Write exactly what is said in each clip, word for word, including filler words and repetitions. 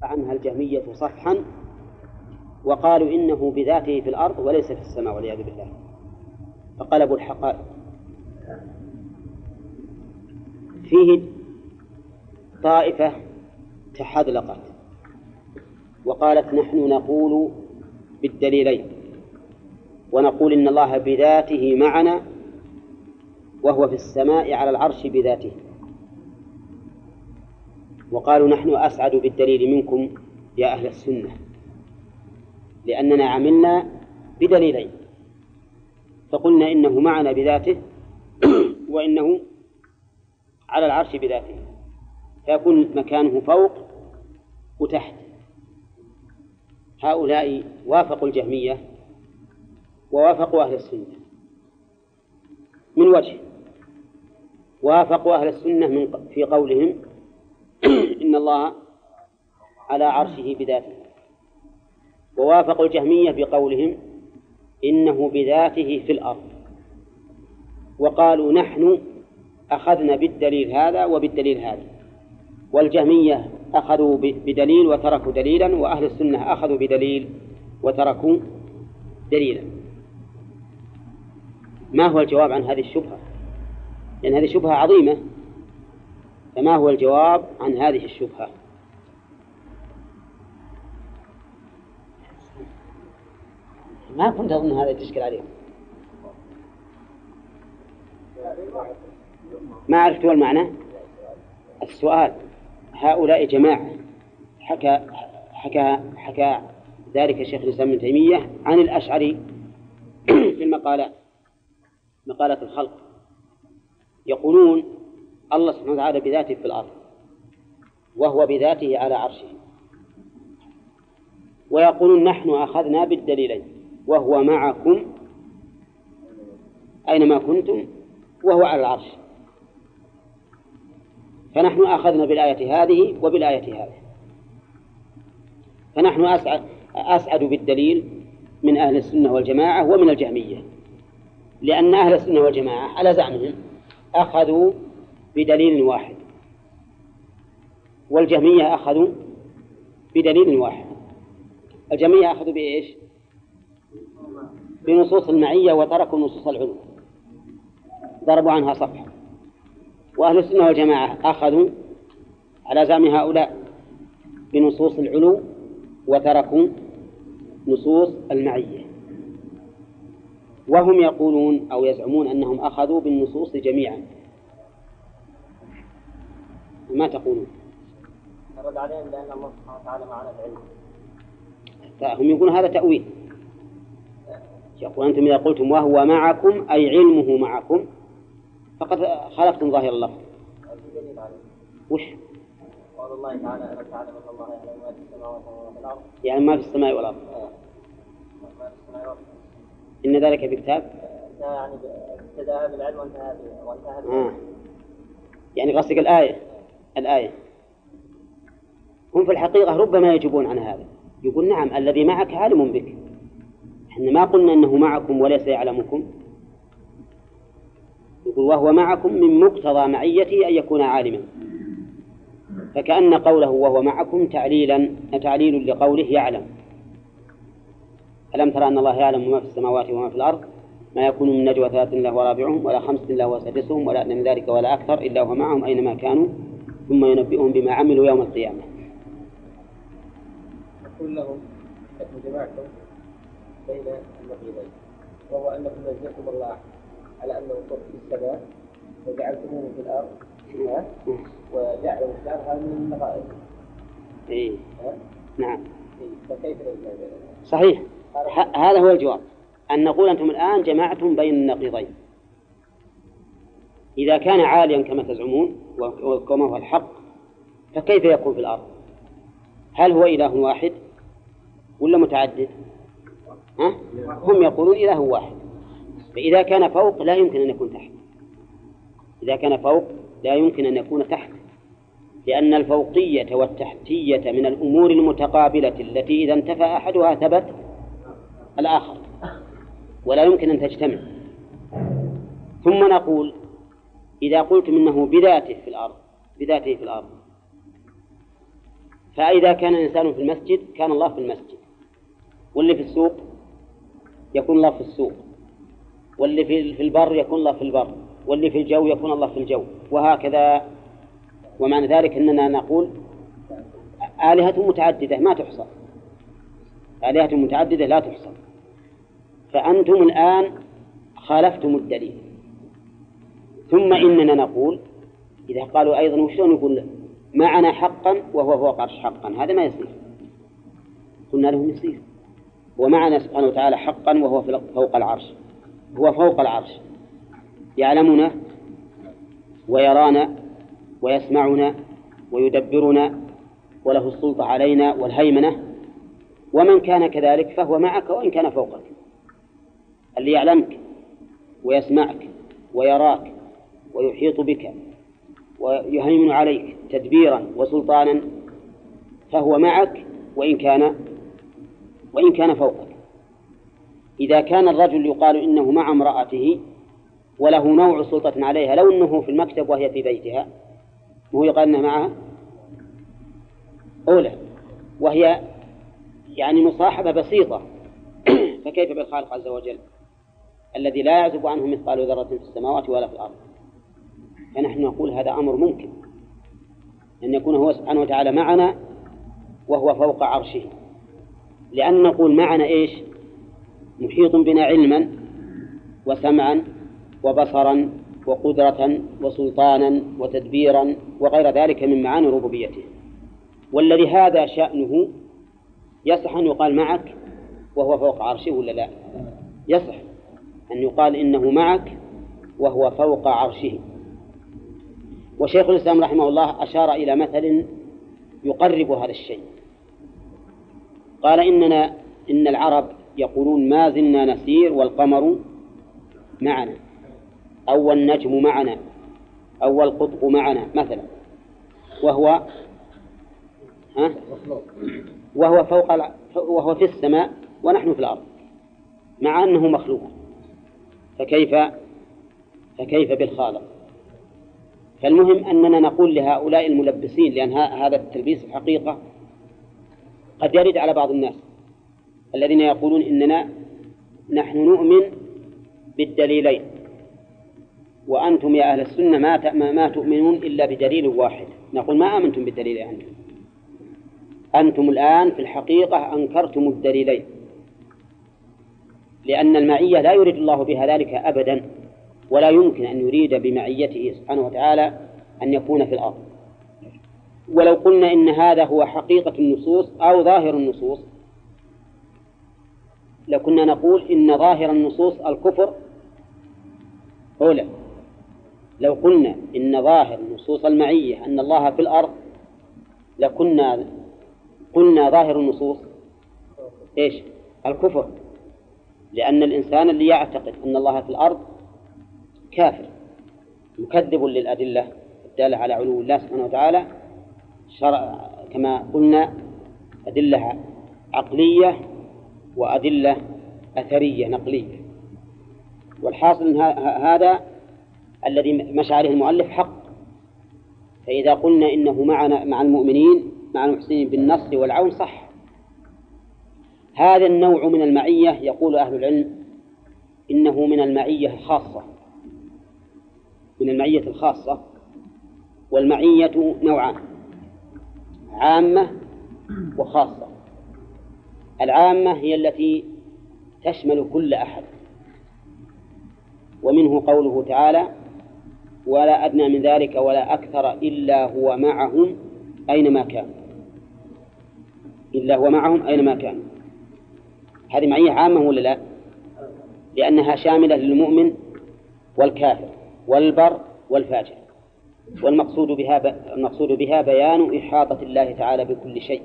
عنها الجهمية صفحا وقالوا إنه بذاته في الأرض وليس في السماء والعياذ بالله، فقلبوا الحقائق. فيه طائفة تحذلقت وقالت نحن نقول بالدليلين، ونقول إن الله بذاته معنا وهو في السماء على العرش بذاته، وقالوا نحن أسعد بالدليل منكم يا أهل السنة لأننا عملنا بدليلين، فقلنا إنه معنا بذاته وإنه على العرش بذاته، فيكون مكانه فوق وتحت. هؤلاء وافقوا الجهمية ووافقوا أهل السنة من وجه، وافقوا أهل السنة من في قولهم إن الله على عرشه بذاته، ووافقوا الجهمية بقولهم إنه بذاته في الأرض، وقالوا نحن أخذنا بالدليل هذا وبالدليل هذا، والجهمية أخذوا بدليل وتركوا دليلا، وأهل السنة أخذوا بدليل وتركوا دليلا. ما هو الجواب عن هذه الشبهة؟ لأن هذه شبهة عظيمة، فما هو الجواب عن هذه الشبهة؟ ما كنت أظن هذا تشكل عليهم، ما عرفتوا المعنى. السؤال: هؤلاء جماعة حكى حكى حكى ذلك شيخ الإسلام ابن تيمية عن الأشعري في المقالات مقالة الخلق، يقولون الله سبحانه وتعالى بذاته في الأرض وهو بذاته على عرشه، ويقولون نحن أخذنا بالدليلين وهو معكم أينما كنتم وهو على العرش، فنحن أخذنا بالآية هذه وبالآية هذه، فنحن أسعد, أسعد بالدليل من أهل السنة والجماعة ومن الجهمية، لأن أهل السنة والجماعة على زعمهم أخذوا بدليل واحد، والجهمية أخذوا بدليل واحد. الجهمية أخذوا بإيش؟ بنصوص المعية وتركوا نصوص العلو، ضربوا عنها صفحة. وأهل السنة والجماعة أخذوا على زعم هؤلاء بنصوص العلو وتركوا نصوص المعية، وهم يقولون أو يزعمون أنهم أخذوا بالنصوص جميعا. ما تقولون؟ نرد عليهم لأن الله سبحانه وتعالى معنا العلم. هم يقولون هذا تأويل. يقول أنتم إذا قلتم وهو معكم أي علمه معكم فقد خالفتم ظاهر اللفظ. وش؟ قال الله تعالى ألا تعلم أن الله يعلم ما في السماوات وما في الأرض. يعني ما في السماء والأرض. إن ذلك بكتاب. يعني ابتدأ بالعلم وانتهى بالعلم. آه. يعني قصدك الآية الآية هم في الحقيقة ربما يجيبون عن هذا، يقول نعم الذي معك عالم بك، إحنا ما قلنا أنه معكم وليس يعلمكم. يقول وهو معكم من مقتضى معيته أن يكون عالما، فكأن قوله وهو معكم تعليلا تعليل لقوله يعلم. ألم ترى أن الله يعلم ما في السماوات وما في الأرض ما يكون من نجوى ثلاث إلا هو رابعهم ولا خمسة إلا هو سادسهم ولا أدنى من ذلك ولا أكثر إلا هو معهم أينما كانوا ثم ينبئهم بما عملوا يوم القيامة. أقول لهم أنكم جمعتم بين النقيضين، وهو أنكم نزلتم الله على أنه فوق في السماء وجعلتموه في الأرض وجعلوا في الأرض هذا من النقائض. إيه. نعم. إيه. فكيف نزل؟ صحيح. هذا هو الجواب، أن نقول أنتم الآن جمعتم بين النقيضين. إذا كان عاليا كما تزعمون وكما هو الحق فكيف يكون في الأرض؟ هل هو إله واحد ولا متعدد؟ ها؟ هم يقولون إله واحد، فإذا كان فوق لا يمكن أن يكون تحت، إذا كان فوق لا يمكن أن يكون تحت، لأن الفوقية والتحتية من الأمور المتقابلة التي إذا انتفى أحدها ثبت الآخر ولا يمكن أن تجتمع. ثم نقول إذا قلتم إنه بذاته في الأرض بذاته في الأرض فإذا كان الإنسان في المسجد كان الله في المسجد، واللي في السوق يكون الله في السوق، واللي في البر يكون الله في البر، واللي في الجو يكون الله في الجو، وهكذا. ومعنى ذلك أننا نقول آلهة متعددة ما تحصى، آلهة متعددة لا تحصى. فأنتم الآن خالفتم الدليل. ثم إننا نقول إذا قالوا أيضا وشلون يقول معنا حقا وهو فوق عرش حقا، هذا ما يصير. قلنا لهم يصير، ومعنا سبحانه وتعالى حقا وهو فوق العرش، هو فوق العرش يعلمنا ويرانا ويسمعنا ويدبرنا وله السلطة علينا والهيمنة. ومن كان كذلك فهو معك وإن كان فوقك، اللي يعلمك ويسمعك ويراك ويحيط بك ويهيمن عليك تدبيرا وسلطانا فهو معك وإن كان وإن كان فوقك. إذا كان الرجل يقال إنه مع امرأته وله نوع سلطة عليها، لو أنه في المكتب وهي في بيتها وهو يقال أنه معها أولى، وهي يعني مصاحبة بسيطة، فكيف بالخالق عز وجل الذي لا يعزب عنه مثقال ذرة في السماوات ولا في الأرض؟ فنحن نقول هذا أمر ممكن أن يكون هو سبحانه وتعالى معنا وهو فوق عرشه، لأن نقول معنا إيش؟ محيط بنا علما وسمعا وبصرا وقدرة وسلطانا وتدبيرا وغير ذلك من معاني ربوبيته. والذي هذا شأنه يصح أن يقال معك وهو فوق عرشه ولا لا؟ يصح أن يقال إنه معك وهو فوق عرشه. وشيخ الإسلام رحمه الله أشار إلى مثل يقرب هذا الشيء. قال إننا إن العرب يقولون ما زلنا نسير والقمر معنا، أو النجم معنا، أو القطب معنا مثلا، وهو ها وهو فوق الع... وهو في السماء ونحن في الأرض، مع أنه مخلوق. فكيف فكيف بالخالق؟ فالمهم أننا نقول لهؤلاء الملبسين، لأن هذا التلبيس الحقيقة قد يرد على بعض الناس الذين يقولون إننا نحن نؤمن بالدليلين وأنتم يا أهل السنة ما ما تؤمنون إلا بدليل واحد. نقول ما آمنتم بالدليل أنتم أنتم الآن في الحقيقة أنكرتم الدليلين، لأن المعية لا يريد الله بها ذلك أبدا، ولا يمكن أن يريد بمعيته سبحانه وتعالى أن يكون في الأرض. ولو قلنا إن هذا هو حقيقة النصوص أو ظاهر النصوص لكنا نقول إن ظاهر النصوص الكفر أولى. لو قلنا إن ظاهر نصوص المعية أن الله في الأرض لكنا قلنا ظاهر النصوص إيش؟ الكفر، لأن الإنسان اللي يعتقد أن الله في الأرض كافر مكذب للأدلة الدالة على علو الله سبحانه وتعالى، شرع كما قلنا أدلة عقلية وأدلة أثرية نقلية. والحاصل إن هذا الذي مشى عليه المؤلف حق. فإذا قلنا إنه معنا مع المؤمنين مع المحسنين بالنصر والعون صح. هذا النوع من المعية يقول أهل العلم إنه من المعية الخاصة، من المعية الخاصة. والمعية نوعان، عامة وخاصة. العامة هي التي تشمل كل أحد، ومنه قوله تعالى ولا أدنى من ذلك ولا أكثر إلا هو معهم أينما كان، إلا هو معهم أينما كان. هذه معية عامة ولا لا؟ لأنها شاملة للمؤمن والكافر والبر والفاجر، والمقصود بها ب... المقصود بها بيان إحاطة الله تعالى بكل شيء.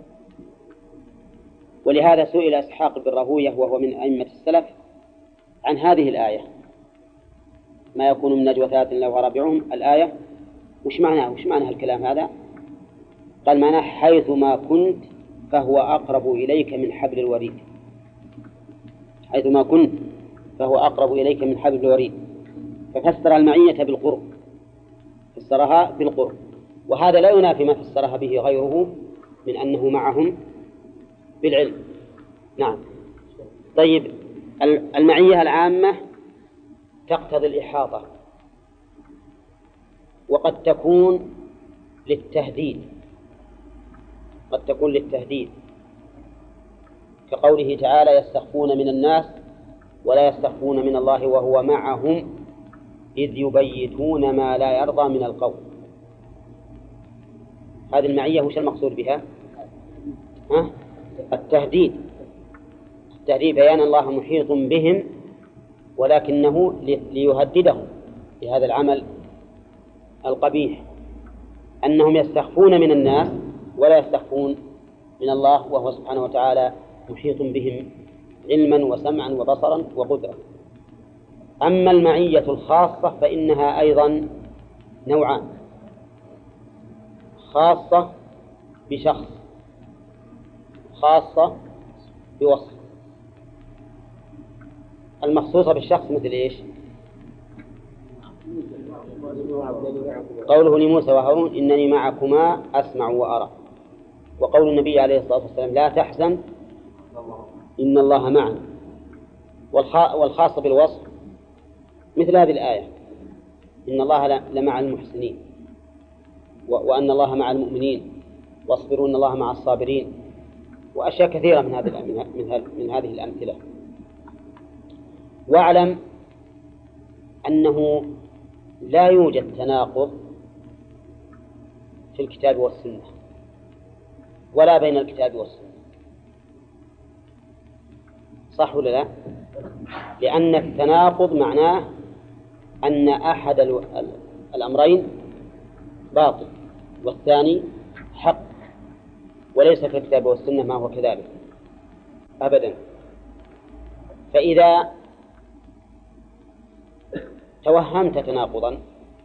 ولهذا سئل إسحاق بن راهويه وهو من أئمة السلف عن هذه الآية ما يكون من نجوى ثلاثة إلا هو رابعهم، الآية وش معناه وش معنى الكلام هذا؟ قال معناه حيث ما كنت فهو أقرب إليك من حبل الوريد. حيث ما كنت فهو أقرب إليك من حبل الوريد، ففسر المعية بالقرب، فسرها بالقرب، وهذا لا ينافي ما فسرها به غيره من أنه معهم بالعلم. نعم. طيب المعية العامة تقتضي الإحاطة، وقد تكون للتهديد، قد تكون للتهديد كقوله تعالى يستخفون من الناس ولا يستخفون من الله وهو معهم إذ يبيتون ما لا يرضى من القول. هذه المعية وش المقصود بها؟ ها؟ التهديد، التهديد بيان الله محيط بهم ولكنه ليهددهم بهذا العمل القبيح، أنهم يستخفون من الناس ولا يستخفون من الله وهو سبحانه وتعالى محيط بهم علما وسمعا وبصرا وقدرة. أما المعية الخاصة فإنها أيضا نوعان: خاصة بشخص، خاصة بوصف. المخصوصة بالشخص مثل إيش؟ قوله لموسى وهارون إنني معكما أسمع وأرى، وقول النبي عليه الصلاة والسلام لا تحزن إن الله معنا. والخاصة بالوصف مثل هذه الآية إن الله لمع المحسنين، وأن الله مع المؤمنين، واصبروا إن الله مع الصابرين، وأشياء كثيرة من هذه من هذه الأمثلة. واعلم أنه لا يوجد تناقض في الكتاب والسنة ولا بين الكتاب والسنة، صح ولا لا؟ لأن التناقض معناه أن أحد الأمرين باطل والثاني حق، وليس في الكتاب والسنة ما هو كذلك أبدا. فإذا توهمت تناقضا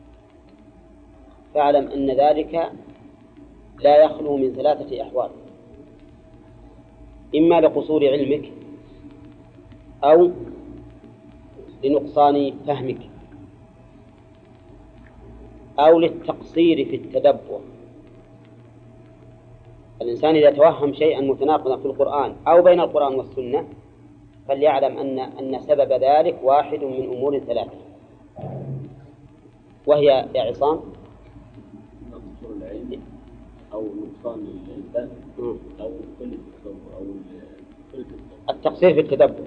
فاعلم أن ذلك لا يخلو من ثلاثة أحوال: إما لقصور علمك، أو لنقصان فهمك، أو للتقصير في التدبر. الإنسان إذا توهم شيئا متناقضا في القرآن أو بين القرآن والسنة فليعلم أن أن سبب ذلك واحد من أمور ثلاثة، وهي يا عصام نقص العلم أو نقصان الفهم أو كل أو كل التقصير في التدبر.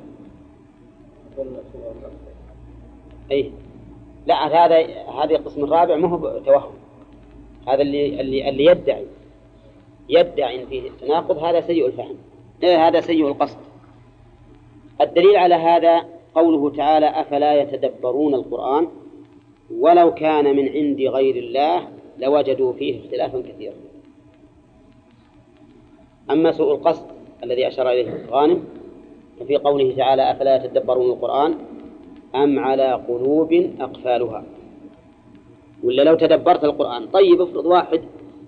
أي لا، هذا هذا القسم الرابع ما هو توهم، هذا اللي اللي اللي يدعي يدعي إن فيه تناقض، هذا سيء الفهم، هذا سيء القصد. الدليل على هذا قوله تعالى أفلا يتدبرون القرآن ولو كان من عند غير الله لوجدوا فيه اختلافا كثيرا. أما سوء القصد الذي أشار إليه غانم ففي قوله تعالى أفلا يتدبرون القرآن أم على قلوب أقفالها. ولا لو تدبرت القرآن، طيب افرض واحد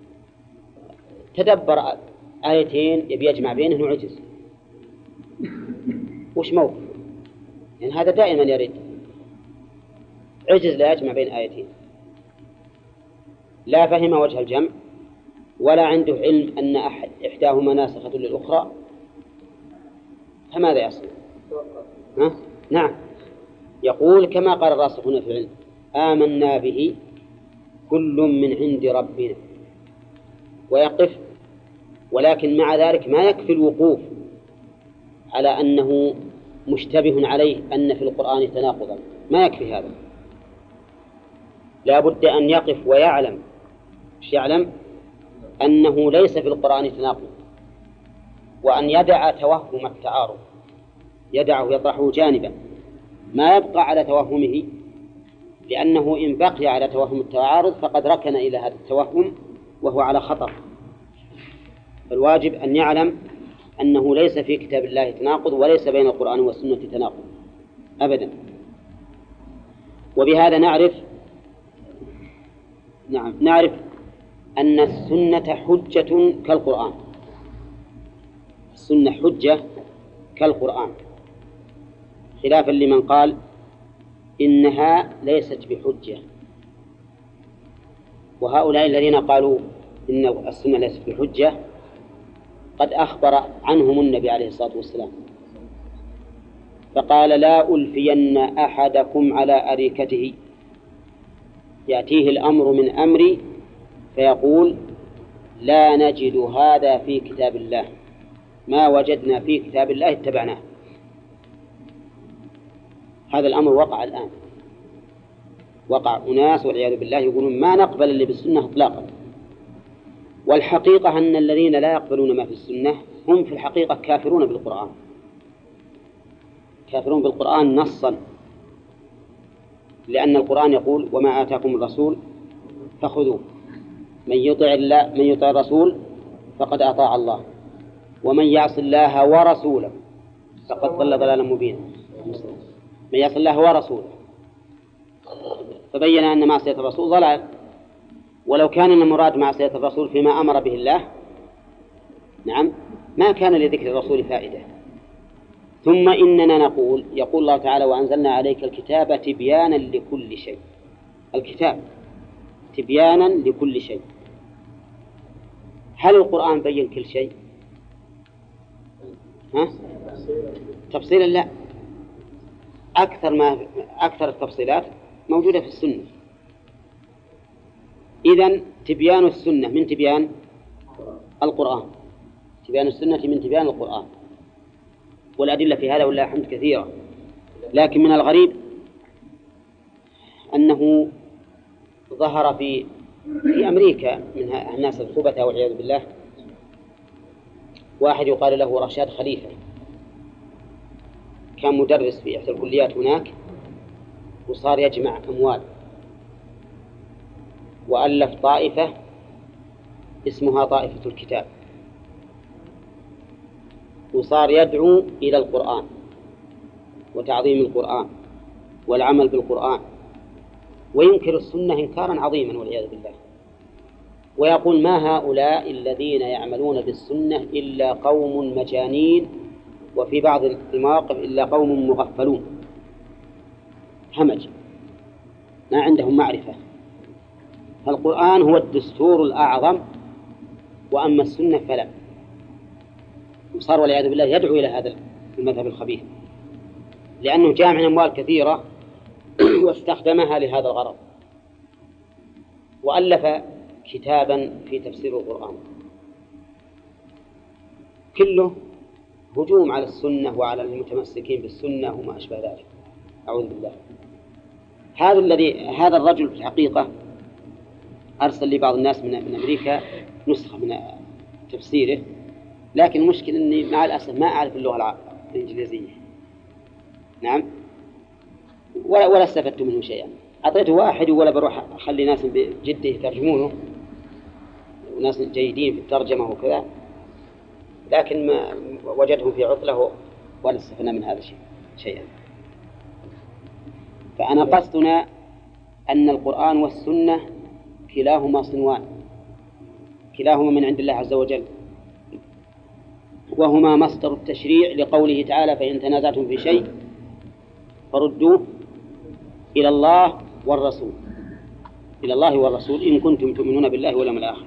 تدبر آيتين يبي يجمع بينهن وعجز، وش موقف؟ يعني هذا دائما يريد عجز لا يجمع بين آيتين، لا فهم وجه الجمع ولا عنده علم أن إحداهما ناسخة للأخرى، فماذا يصنع؟ ها؟ نعم، يقول كما قال الراسخون في العلم آمنا به كل من عند ربنا، ويقف. ولكن مع ذلك ما يكفي الوقوف على أنه مشتبه عليه أن في القرآن تناقضا، ما يكفي هذا، لا بد أن يقف ويعلم مش يعلم أنه ليس في القرآن تناقض، وأن يدع توهم التعارض، يدعه يطرحه جانبا، ما يبقى على توهمه، لأنه إن بقي على توهم التعارض فقد ركن إلى هذا التوهم وهو على خطر. فالواجب أن يعلم أنه ليس في كتاب الله تناقض وليس بين القرآن والسنة تناقض أبدا. وبهذا نعرف نعم نعرف أن السنة حجة كالقرآن، السنة حجة كالقرآن، خلافا لمن قال إنها ليست بحجة. وهؤلاء الذين قالوا إن السنة ليست بحجة قد أخبر عنهم النبي عليه الصلاة والسلام فقال لا ألفين أحدكم على أريكته، يأتيه الأمر من أمري فيقول لا نجد هذا في كتاب الله، ما وجدنا في كتاب الله اتبعناه. هذا الأمر وقع الآن، وقع أناس والعياذ بالله يقولون ما نقبل اللي بالسنة إطلاقا، والحقيقة أن الذين لا يقبلون ما في السنة هم في الحقيقة كافرون بالقرآن، كافرون بالقرآن نصا، لأن القرآن يقول وما آتاكم الرسول فخذوه، من يطع الله من يطع الرسول فقد أطاع الله، ومن يعص الله ورسوله فقد ضل ضلالا مبينا. من يعص الله ورسوله، فبين أن معصية الرسول ضلال، ولو كان المراد معصية الرسول فيما أمر به الله نعم ما كان لذكر الرسول فائدة. ثم إننا نقول يقول الله تعالى وأنزلنا عليك الكتاب تبيانا لكل شيء، الكتاب تبيانا لكل شيء. هل القرآن بين كل شيء؟ ها؟ تفصيلا لا، أكثر ما أكثر التفصيلات موجودة في السنة. إذن تبيان السنة من تبيان القرآن، تبيان السنة من تبيان القرآن، والأدلة في هذا والله الحمد كثيرة. لكن من الغريب أنه ظهر في في أمريكا من الناس الخبثاء والعياذ بالله واحد يقال له رشاد خليفة، كان مدرس في إحدى الكليات هناك، وصار يجمع أموال وألف طائفة اسمها طائفة الكتاب، وصار يدعو إلى القرآن وتعظيم القرآن والعمل بالقرآن، وينكر السنة إنكارا عظيما والعياذ بالله، ويقول ما هؤلاء الذين يعملون بالسنة إلا قوم مجانين، وفي بعض المواقف إلا قوم مغفلون همج ما عندهم معرفة. فالقرآن هو الدستور الأعظم، وأما السنة فلا. وصار والعياذ بالله يدعو إلى هذا المذهب الخبيث، لأنه جامع أموال كثيرة واستخدمها لهذا الغرض، وألف كتابا في تفسير القرآن كله هجوم على السنة وعلى المتمسكين بالسنة وما أشبه ذلك، أعوذ بالله. هذا الذي هذا الرجل في الحقيقة أرسل لي بعض الناس من من أمريكا نسخة من تفسيره، لكن المشكلة أني مع الأسف ما أعرف اللغة الإنجليزية نعم، ولا ولا استفدت منه شيئا. أعطيته واحد ولا بروح أخلي ناس بجده يترجمونه، وناس جيدين في الترجمة وكذا، لكن ما وجدهم في عطلة ولا استفدنا من هذا الشيء شيئا. فأنا قصدنا أن القرآن والسنة كلاهما صنوان، كلاهما من عند الله عز وجل، وهما مصدر التشريع لقوله تعالى فإن تنازعتم في شيء فردوه إلى الله والرسول، إلى الله والرسول إن كنتم تؤمنون بالله واليوم الآخر.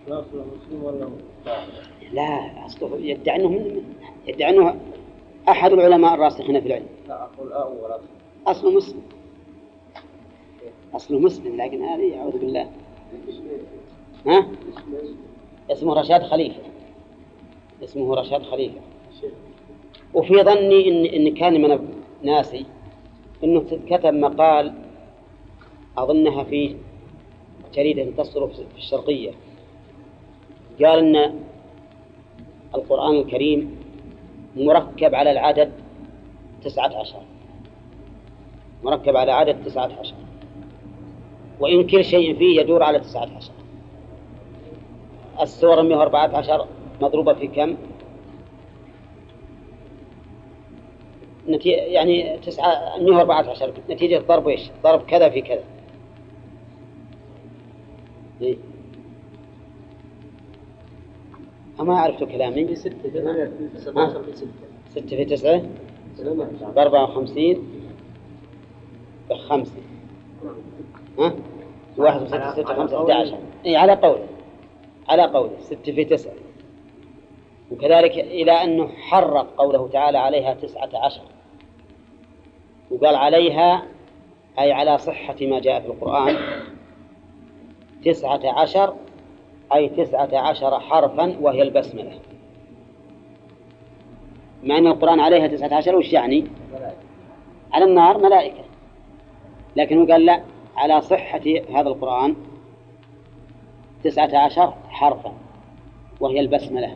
لا أصله يدعي أنه يدعي أنه أحد العلماء الراسخين في العلم. لا أقول أول أصله مسلم، أصله مسلم، لكن هذه أعوذ بالله. ها؟ اسمه رشاد خليفة، اسمه رشاد خليفة. وفي ظني إن إن كان من ناسي إنه كتب مقال أظنها في جريدة تصدر في الشرقية، قال إن القرآن الكريم مركب على العدد تسعة عشر، مركب على عدد تسعة عشر، وإن كل شيء فيه يدور على تسعة عشر. السورة مئة وأربعة عشر مضروبة في كم؟ نتي... يعني تسعة مئة وأربعة عشر نتيجة ضرب إيش؟ ضرب كذا في كذا. إيه؟ أما عرفتوا كلامي؟ ستة في ستة في ستة ستة في تسعة بأربعة وخمسين بخمسة، ها؟ واحد وستة ستة خمسة أحد عشر. إيه على قوله، على قوله ستة في تسعة وكذلك إلى أنه حرق قوله تعالى عليها تسعة عشر، وقال عليها أي على صحة ما جاء في القرآن تسعة عشر، أي تسعة عشر حرفا وهي البسملة. مع أن القرآن عليها تسعة عشر وش يعني؟ على النار ملائكة، لكنه قال لا، على صحة هذا القرآن تسعة عشر حرفا وهي البسملة.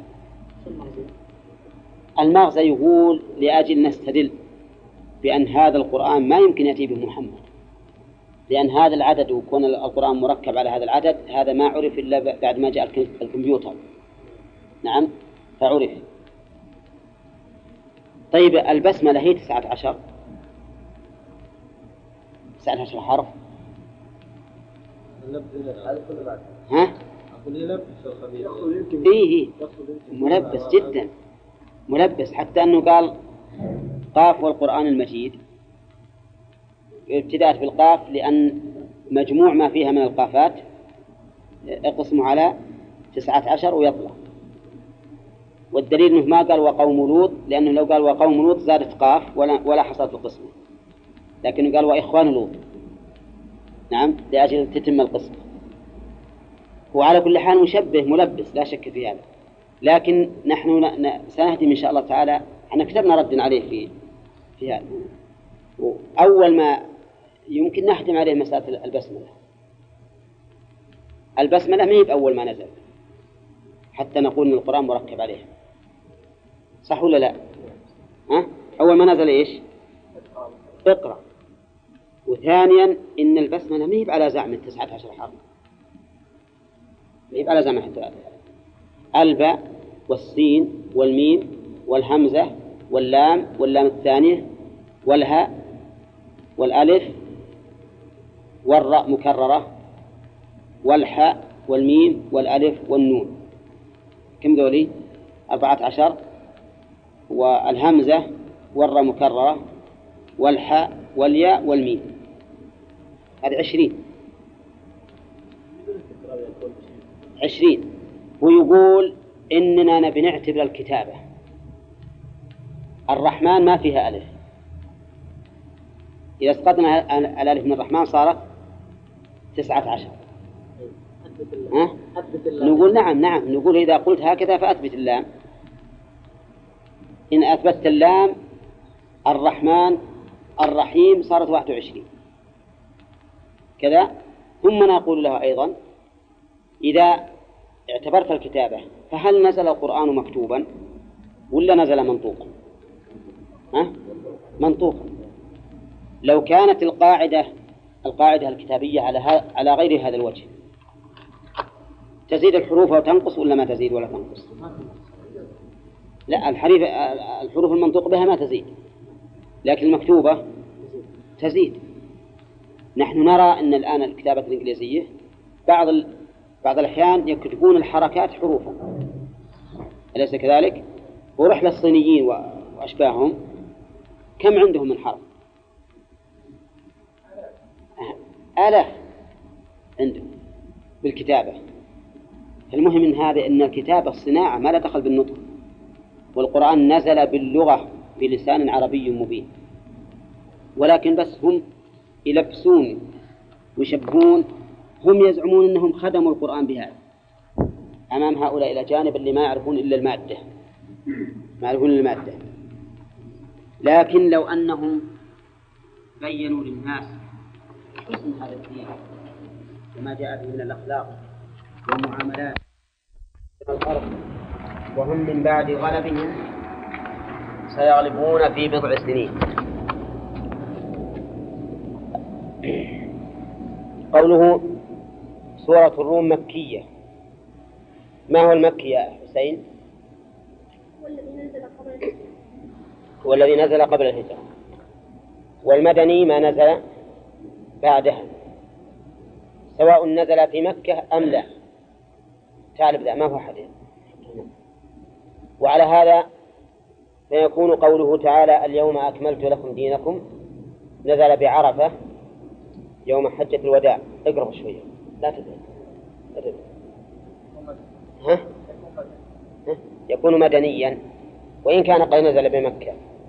المغزى يقول لأجل نستدل بأن هذا القرآن ما يمكن يأتي به محمد، لأن هذا العدد وكون القرآن مركب على هذا العدد هذا ما عرف إلا بعد ما جاء الكمبيوتر. نعم فعرف. طيب البسملة هي تسعة عشر تسعة عشر حرف. ها؟ إيه ملبس جدا، ملبس حتى أنه قال قاف والقرآن المجيد، ابتدأت بالقاف لأن مجموع ما فيها من القافات اقسم على تسعة عشر ويطلع. والدليل أنه ما قال وقوم لوط، لأنه لو قال وقوم لوط زادت قاف ولا, ولا حصلت القسمة، لكنه قال وإخوان لوط. نعم لأجل تتم القسمة. وعلى كل حال مشبه ملبس لا شك في هذا، لكن نحن سنهدم إن شاء الله تعالى. احنا كتبنا رد عليه في في هذا. أول ما يمكن نهدم عليه مسألة البسملة. البسملة ما هي بأول ما نزل حتى نقول إن القرآن مركب عليه، صح ولا لا؟ ها؟ أول ما نزل إيش؟ اقرأ. وثانيا إن البسملة ما هي على زعم التسعة عشر حرف، ما هي على زعم حتى الباء والسين والميم والهمزة واللام واللام الثانية والهاء والألف والراء مكررة والحاء والميم والألف والنون. كم ذولي؟ أربعة عشر. والهمزة والراء مكررة والحاء والياء والميم، هذه عشرين. عشرين. ويقول إننا نبي نعتبر الكتابة الرحمن ما فيها ألف، إذا اسقطنا الألف من الرحمن صارت تسعة عشر. أه؟ نقول نعم نعم نقول إذا قلت هكذا فأثبت اللام. إن أثبتت اللام الرحمن الرحيم صارت واحد وعشرين كذا. ثم نقول لها أيضا إذا اعتبرت الكتابة فهل نزل القرآن مكتوبا ولا نزل منطوقا؟ ها؟ منطوقا. لو كانت القاعدة القاعدة الكتابية على على غير هذا الوجه تزيد الحروف وتنقص ولا ما تزيد ولا تنقص؟ لا، الحريف الحروف المنطوق بها ما تزيد، لكن المكتوبة تزيد. نحن نرى أن الآن الكتابة الإنجليزية بعض ال... بعض الأحيان يكتبون الحركات حروفا، أليس كذلك؟ ورح للصينيين وأشباههم كم عندهم من حرف؟ آلاف عندهم بالكتابة. المهم من هذا أن الكتابة الصناعة ما لا دخل بالنطق، والقرآن نزل باللغة بلسان عربي مبين، ولكن بس هم يلبسون ويشبهون. هم يزعمون أنهم خدموا القرآن بهذا أمام هؤلاء إلى جانب اللي ما يعرفون إلا المادة، ما يعرفون إلا المادة. لكن لو أنهم بينوا للناس حسن هذا الدين وما جاء به من الأخلاق والمعاملات الأرض، وهم من بعد غلبهم سيغلبون في بضع سنين. قوله سورة الروم مكية. ما هو المكي يا حسين؟ هو الذي نزل قبل الهجرة. والمدني ما نزل بعدها، سواء نزل في مكة أم لا. تعرف ذا ما هو حديث. وعلى هذا فيكون قوله تعالى اليوم أكملت لكم دينكم نزل بعرفة يوم حجة الوداع. اقرب شوية لا تدري. ها؟ ها؟ يكون مدنيا وإن كان قد نزل بمكة،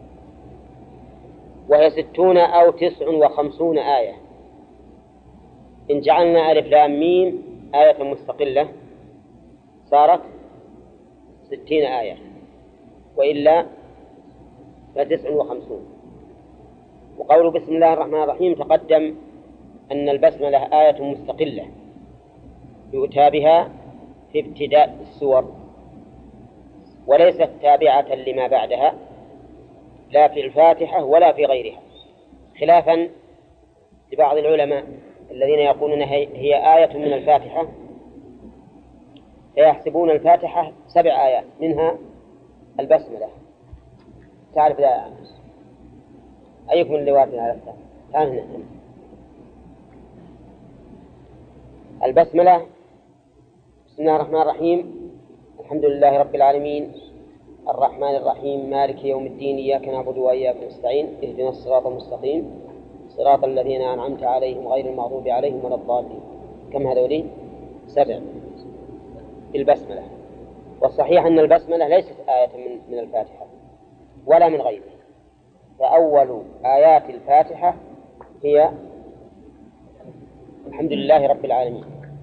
وهي ستون أو تسع وخمسون آية. إن جعلنا ألف لام ميم آية مستقلة صارت ستين آية، وإلا فتسع وخمسون. وقول بسم الله الرحمن الرحيم تقدم أن البسملة آية مستقلة يؤتى بها في ابتداء السور، وليست تابعة لما بعدها لا في الفاتحة ولا في غيرها، خلافا لبعض العلماء الذين يقولون هي آية من الفاتحة، فيحسبون الفاتحة سبع آيات منها البسملة. تعرف لا أيكم اللي واردنا على الثاني؟ تعال هنا. البسملة بسم الله الرحمن الرحيم الحمد لله رب العالمين الرحمن الرحيم مالك يوم الدين إياك نعبد وإياك نستعين اهدنا الصراط المستقيم صراط الذين أنعمت عليهم غير المغضوب عليهم ولا الضالين. كم هذولين؟ سبع بالبسملة. والصحيح أن البسملة ليست آية من, من الفاتحة ولا من غيرها، فأول آيات الفاتحة هي الحمد لله رب العالمين.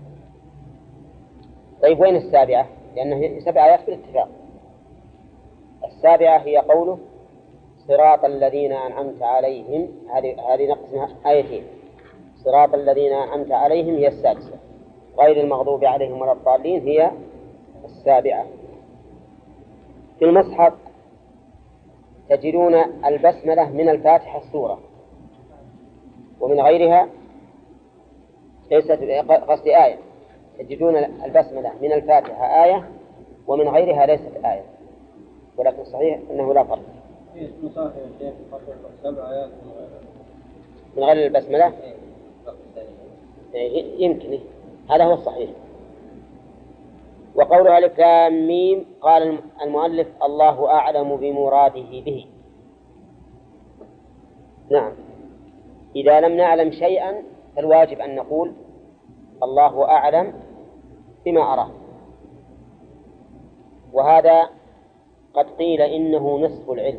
طيب وين السابعة؟ لأنه سبع آيات بالاتفاق. السابعة هي قوله صراط الذين أنعمت عليهم، هذه هذه نقسمها آيتين. صراط الذين أنعمت عليهم هي السادسة، غير المغضوب عليهم ولا الضالين هي السابعة. في المصحف تجدون البسملة من الفاتحة السورة، ومن غيرها ليست قصد آية. تجدون البسملة من الفاتحة آية ومن غيرها ليست آية، ولكن صحيح أنه لا فرق. من غير البسملة يمكن، هذا هو الصحيح. وقولها ألف لام ميم قال المؤلف الله أعلم بمراده به. نعم، إذا لم نعلم شيئا فالواجب أن نقول الله أعلم بما أراه. وهذا قد قيل إنه نصف العلم،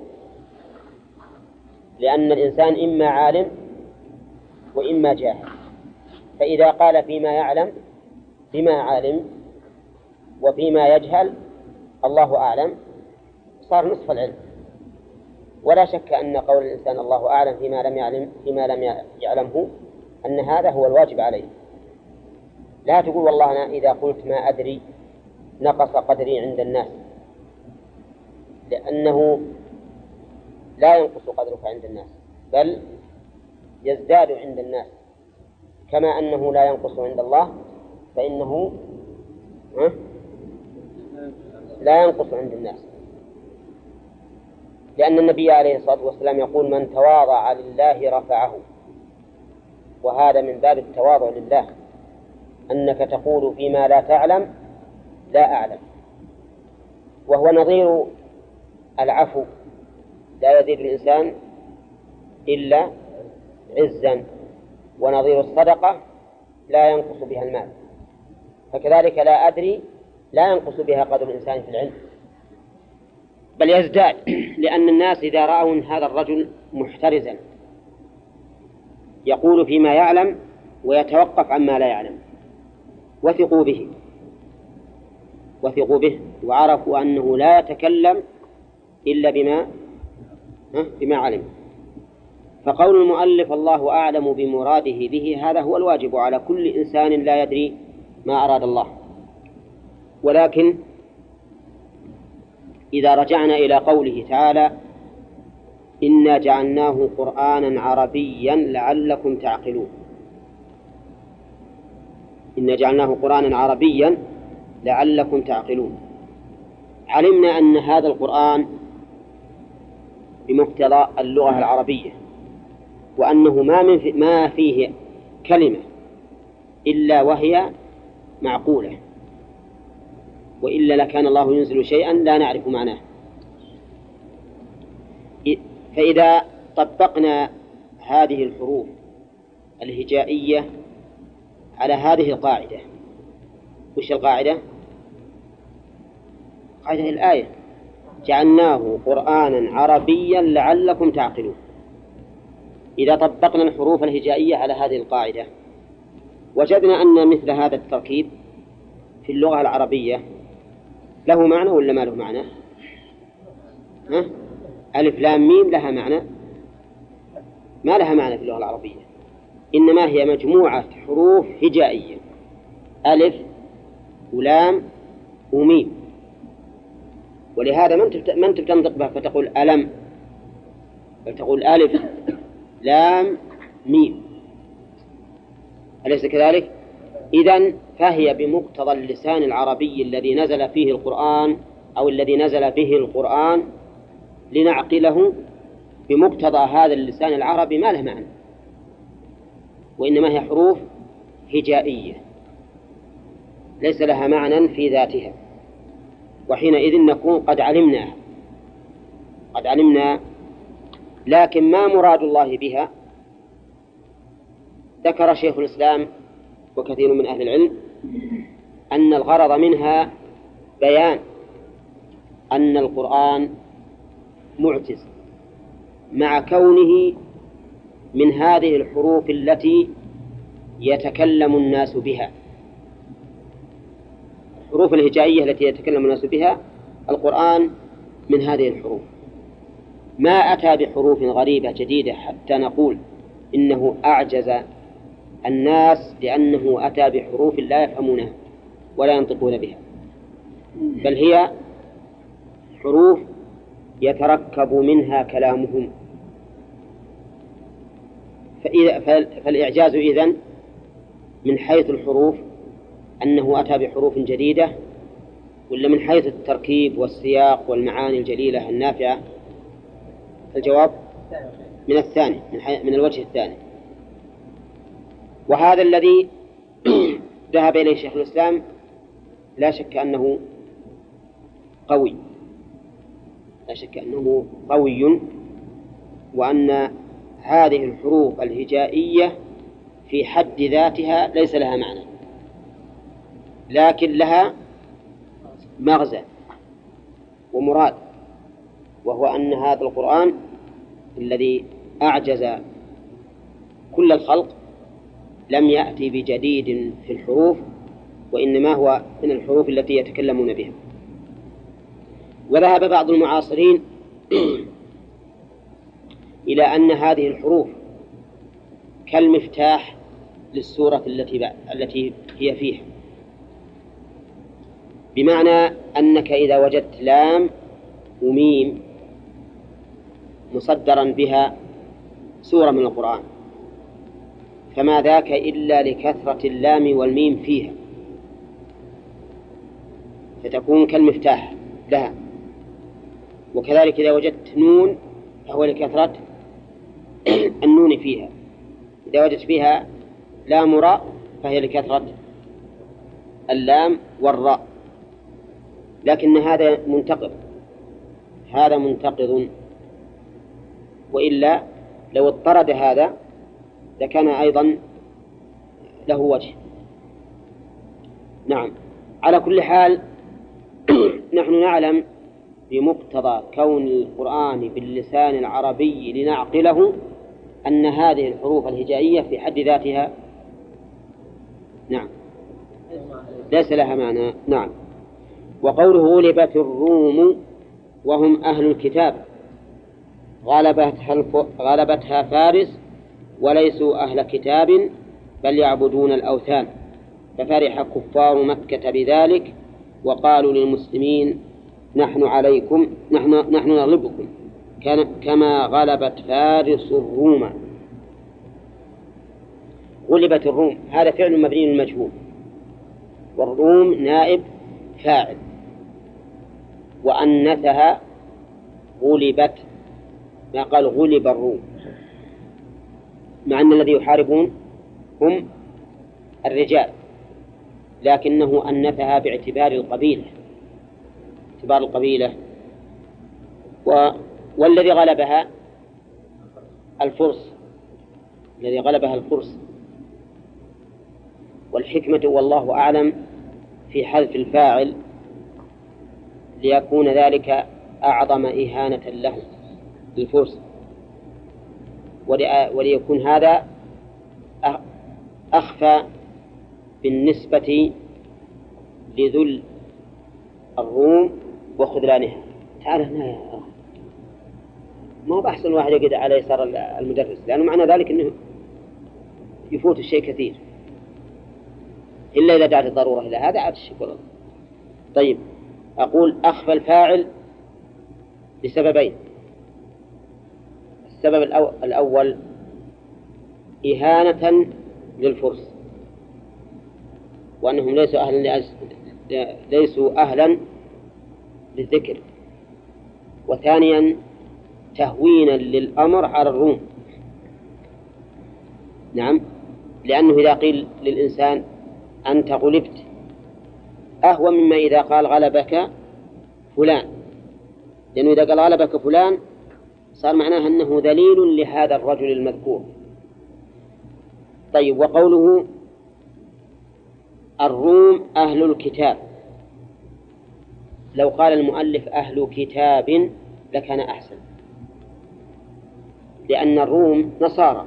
لأن الإنسان إما عالم وإما جاهل، فإذا قال فيما يعلم بما عالم وفيما يجهل الله أعلم صار نصف العلم. ولا شك أن قول الإنسان الله أعلم فيما لم يعلم فيما لم يعلمه أن هذا هو الواجب عليه. لا تقول والله أنا إذا قلت ما أدري نقص قدري عند الناس، لأنه لا ينقص قدرك عند الناس بل يزداد عند الناس، كما أنه لا ينقص عند الله فإنه لا ينقص عند الناس. لأن النبي عليه الصلاة والسلام يقول من تواضع لله رفعه، وهذا من باب التواضع لله، أنك تقول فيما لا تعلم لا أعلم. وهو نظير العفو، لا يزيد الإنسان إلا عزا، ونظير الصدقة لا ينقص بها المال، فكذلك لا أدري لا ينقص بها قدر الإنسان في العلم بل يزداد، لأن الناس إذا رأوا هذا الرجل محترزا يقول فيما يعلم ويتوقف عما لا يعلم وثقوا به وثقوا به وعرفوا أنه لا يتكلم إلا بما بما علم. فقول المؤلف الله أعلم بمراده به هذا هو الواجب على كل إنسان لا يدري ما أراد الله. ولكن إذا رجعنا إلى قوله تعالى إنا جعلناه قرآنا عربيا لعلكم تعقلون، إنا جعلناه قرآنا عربيا لعلكم تعقلون، علمنا أن هذا القرآن بمقتضى اللغة العربية، وأنه ما, من في ما فيه كلمة إلا وهي معقولة، وإلا لكان الله ينزل شيئا لا نعرف معناه. فإذا طبقنا هذه الحروف الهجائية على هذه القاعدة، وش القاعدة؟ هذه الآية جعلناه قرآنا عربيا لعلكم تعقلون. إذا طبقنا الحروف الهجائية على هذه القاعدة وجدنا أن مثل هذا التركيب في اللغة العربية له معنى ولا ما له معنى؟ ها؟ ألف لام ميم لها معنى؟ ما لها معنى في اللغة العربية، إنما هي مجموعة حروف هجائية، ألف ولام وميم. ولهذا ما أنت بتنطق بها فتقول ألم، بل تقول ألف لام ميم، أليس كذلك؟ إذن فهي بمقتضى اللسان العربي الذي نزل فيه القرآن أو الذي نزل به القرآن لنعقله بمقتضى هذا اللسان العربي ما له معنى، وإنما هي حروف هجائية ليس لها معنى في ذاتها. وحينئذ نكون قد علمنا قد علمنا لكن ما مراد الله بها؟ ذكر شيخ الإسلام وكثير من أهل العلم أن الغرض منها بيان أن القرآن معجز مع كونه من هذه الحروف التي يتكلم الناس بها. الحروف الهجائية التي يتكلم الناس بها القرآن من هذه الحروف، ما أتى بحروف غريبة جديدة حتى نقول إنه أعجز الناس لأنه أتى بحروف لا يفهمونها ولا ينطقون بها، بل هي حروف يتركب منها كلامهم. فإذا فالإعجاز إذن من حيث الحروف أنه أتى بحروف جديدة، ولا من حيث التركيب والسياق والمعاني الجليلة النافعة؟ الجواب من الثاني، من, من الوجه الثاني. وهذا الذي ذهب إليه شيخ الإسلام لا شك أنه قوي، لا شك أنه قوي، وأن هذه الحروف الهجائية في حد ذاتها ليس لها معنى، لكن لها مغزى ومراد، وهو أن هذا القرآن الذي أعجز كل الخلق لم يأتي بجديد في الحروف، وإنما هو من الحروف التي يتكلمون بها. وذهب بعض المعاصرين إلى أن هذه الحروف كالمفتاح للسورة التي التي هي فيها، بمعنى أنك إذا وجدت لام وميم مصدرا بها سورة من القرآن فما ذاك إلا لكثرة اللام والميم فيها، فتكون كالمفتاح لها. وكذلك إذا وجدت نون فهو لكثرة النون فيها، إذا وجدت فيها لام راء فهي لكثرة اللام والراء. لكن هذا منتقض، هذا منتقض، وإلا لو اضطرد هذا لكان أيضا له وجه. نعم، على كل حال نحن نعلم بمقتضى كون القرآن باللسان العربي لنعقله أن هذه الحروف الهجائية في حد ذاتها نعم ليس لها معنى. نعم. وقوله غلبت الروم وهم أهل الكتاب غلبتها, غلبتها فارس وليسوا أهل كتاب بل يعبدون الأوثان، ففرح كفار مكة بذلك وقالوا للمسلمين نحن عليكم نحن, نحن نغلبكم كما غلبت فارس الروم. غلبت الروم هذا فعل مبني للمجهول، والروم نائب فاعل، وأنثها غلبت، ما قال غلب الروم، مع أن الذي يحاربون هم الرجال، لكنه أنثها باعتبار القبيلة، اعتبار القبيلة. و... والذي غلبها الفرس، الذي غلبها الفرس. والحكمة والله أعلم في حذف الفاعل ليكون ذلك أعظم إهانة له للفرس، وليكون هذا أخفى بالنسبة لذل الروم وخذلانها. تعال هنا يا أخي، ما هو بأحسن واحد يقعد على يسار المدرس، لأنه معنى ذلك أنه يفوت الشيء كثير، إلا إذا دعت الضرورة إلى هذا عاد الشيء كله. طيب، أقول أخفى الفاعل لسببين. السبب الأول إهانة للفرس، وأنهم ليسوا أهلا ليسوا أهلا للذكر. وثانيا تهوينا للأمر على الروم. نعم، لأنه إذا قيل للإنسان أنت غلبت أهون مما إذا قال غلبك فلان، لأنه إذا قال غلبك فلان صار معناه أنه ذليل لهذا الرجل المذكور. طيب، وقوله الروم أهل الكتاب، لو قال المؤلف أهل كتاب لكان أحسن، لأن الروم نصارى،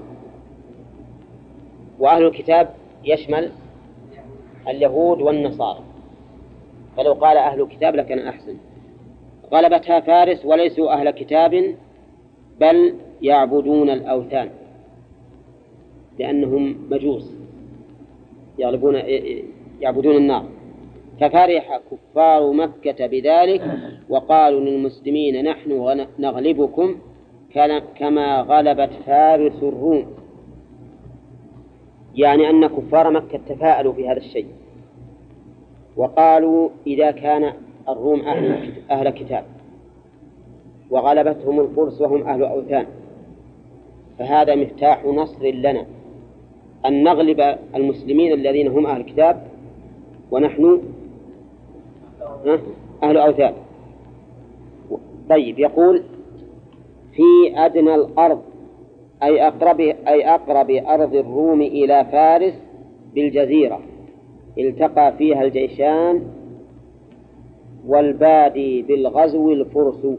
وأهل الكتاب يشمل اليهود والنصارى، فلو قال أهل الكتاب لكان أحسن. غلبتها فارس وليسوا أهل كتاب بل يعبدون الأوثان، لأنهم مجوس يغلبون يعبدون النار. ففرح كفار مكة بذلك وقالوا للمسلمين نحن نغلبكم كما غلبت فارس الروم، يعني أن كفار مكة تفاءلوا في هذا الشيء، وقالوا إذا كان الروم أهل, أهل كتاب وغلبتهم الفرس وهم أهل أوثان فهذا مفتاح نصر لنا أن نغلب المسلمين الذين هم أهل كتاب ونحن أهل أوثان. طيب، يقول في أدنى الأرض أي أقرب, أي أقرب أرض الروم إلى فارس بالجزيرة التقى فيها الجيشان والبادي بالغزو الفرس.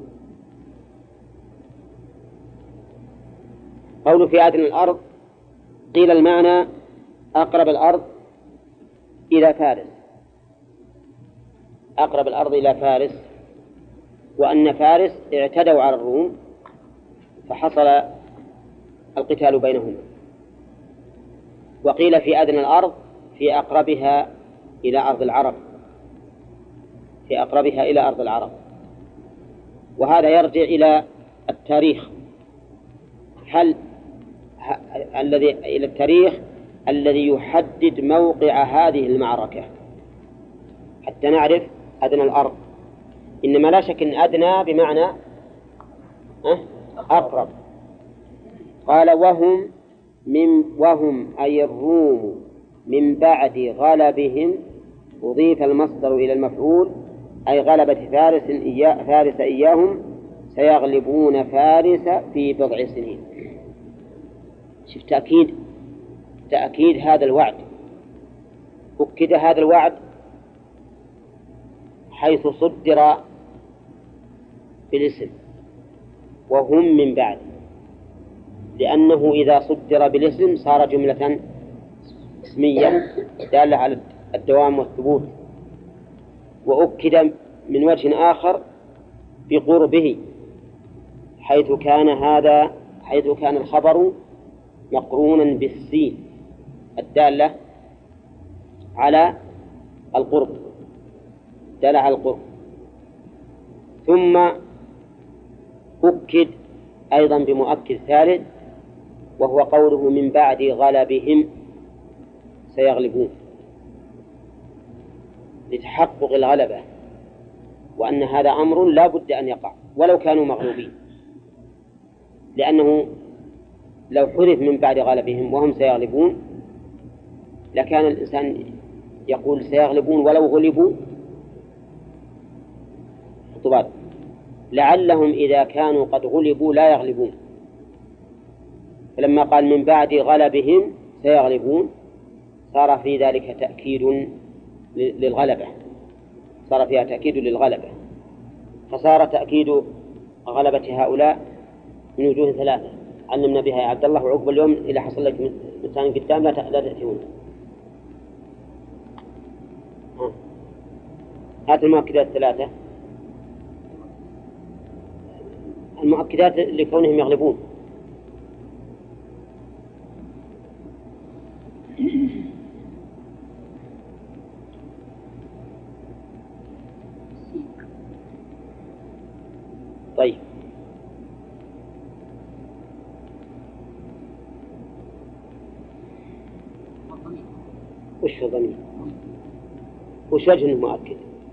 قول في أدنى الأرض قيل المعنى أقرب الأرض إلى فارس، أقرب الأرض إلى فارس، وأن فارس اعتدوا على الروم فحصل القتال بينهما. وقيل في أدنى الأرض في أقربها إلى أرض العرب، في أقربها إلى أرض العرب. وهذا يرجع إلى التاريخ، هل الذي إلى التاريخ الذي يحدد موقع هذه المعركة حتى نعرف أدنى الأرض. إنما لا شك أن أدنى بمعنى أقرب. قال وهم من وهم أي الروم من بعد غلبهم، أضيف المصدر إلى المفعول أي غلبة فارس إياه فارس إياهم سيغلبون فارس في بضع سنين. شوف تأكيد تأكيد هذا الوعد، أكد هذا الوعد حيث صدر بالاسم وهم من بعد، لأنه إذا صدر بالاسم صار جملة اسمية دالة على الدوام والثبوت. وأكد من وجه آخر بقربه، حيث كان هذا حيث كان الخبر مقرونا بالسين الدالة على القرب دالة على القرب. ثم أكد أيضا بمؤكد ثالث وهو قوله من بعد غلبهم سيغلبون، لتحقق الغلبة، وأن هذا أمر لا بد أن يقع ولو كانوا مغلوبين، لأنه لو حذف من بعد غلبهم وهم سيغلبون لكان الإنسان يقول سيغلبون ولو غلبوا خطبات، لعلهم إذا كانوا قد غلبوا لا يغلبون. فلما قال من بعد غلبهم سيغلبون صار في ذلك تأكيد للغلبة، صار فيها تأكيد للغلبة. فصار تأكيد غلبة هؤلاء من وجوه ثلاثة علمنا بها يا عبد الله، وعقب اليوم إذا حصل لك مثال قدام لا لا تأتيون. هات المؤكدات الثلاثة، المؤكدات لكونهم يغلبون. طيب وش هو ضمير؟ وش وجه انه مؤكد؟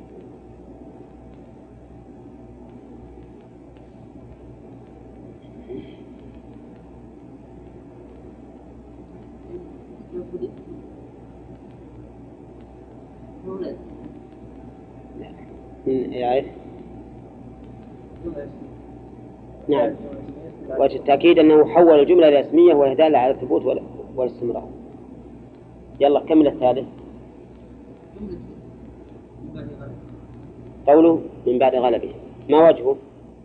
من يعرف؟ نعم، وجه التأكيد أنه حول الجملة إلى اسمية وهي دالة على الثبوت والاستمرار. يلا كمل الثالث. قوله من بعد غلبه، ما وجهه؟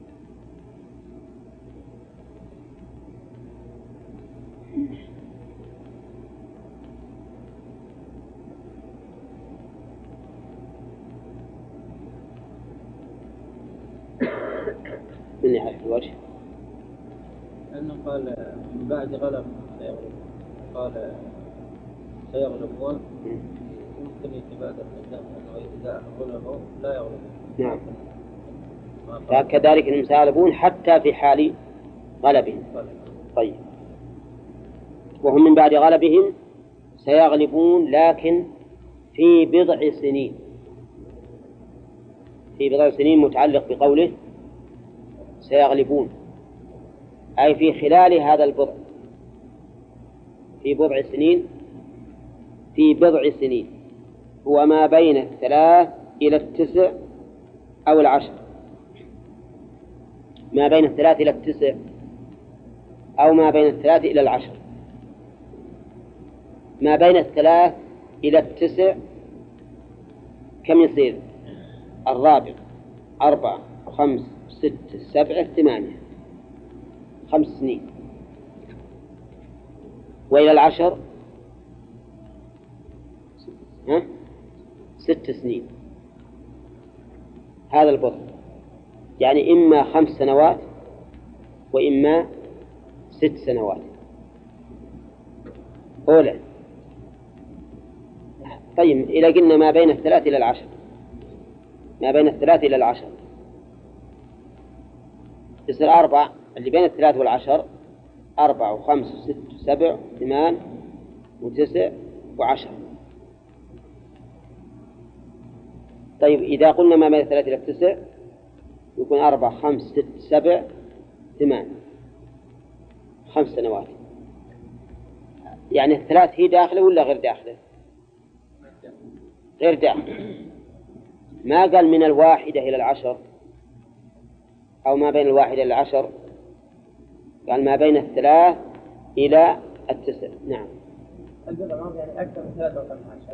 من يعرف الوجه؟ لأنه قال من بعد غلب سيغلب، قال سيغلبون يمكن يتبادر النظام أنه إذا غلبوا لا يغلبون. نعم، فكذلك إنهم سيغلبون حتى في حال غلبهم. طيب، وهم من بعد غلبهم سيغلبون لكن في بضع سنين، في بضع سنين متعلق بقوله سيغلبون، أي في خلال هذا البضع، في بضع سنين، في بضع سنين هو ما بين الثلاث إلى التسع أو العشر، ما بين الثلاث إلى التسع أو ما بين الثلاث إلى العشر. ما بين الثلاث إلى التسع كم يصير؟ الرابع أربعة خمس ست سبعة ثمانية، خمس سنين. وإلى العشر ها؟ ست سنين. هذا البضع يعني إما خمس سنوات وإما ست سنوات أولى. طيب إذا قلنا ما بين الثلاث إلى العشر، ما بين الثلاث إلى العشر يصير أربع، اللي بين الثلاث والعشر أربع وخمس وست وسبع وثمان وتسع وعشر. طيب إذا قلنا ما بين الثلاث إلى التسع يكون أربع خمس ست سبع ثمان، خمس سنوات. يعني الثلاث هي داخلة ولا غير داخلة؟ غير داخلة. ما قال من الواحدة إلى العشر أو ما بين الواحدة إلى العشر، قال ما بين الثلاث إلى التسع. نعم. البضع يعني أكثر من ثلاثة وخمسة عشر.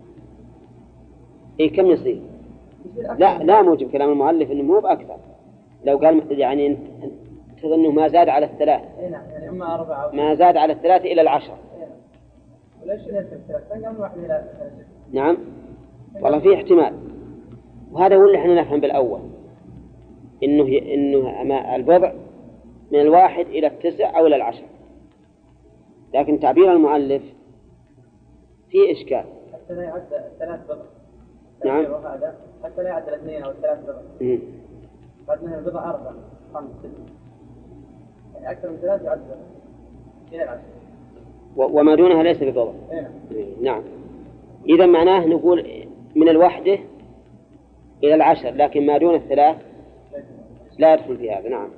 إيه كم يصير؟ لا لا موجب كلام المؤلف إنه مو بأكثر. لو قال يعني تظنه ما زاد على الثلاث. إيه نعم، يعني أما أربعة. ما زاد على الثلاث إلى العشر. إيه. وليش إلى الثلاث؟ قال من واحد إلى. نعم. والله فيه احتمال، وهذا هو اللي احنا نفهم بالأول، إنه إنه ما البضع من الواحد إلى التسع أو إلى العشر، لكن تعبير المؤلف فيه إشكال. حتى لا يعد الثلاث بضع. نعم. حتى لا يعد الاثنين أو الثلاث بضع. قد نهي البضع أربع خمس ست، يعني أكثر من ثلاث يعد إلى العشر. وما دونها ليس ببضع. إيه. نعم. إذا معناه نقول من الواحدة إلى العشر، لكن ما دون الثلاث لا يدخل في هذا. نعم.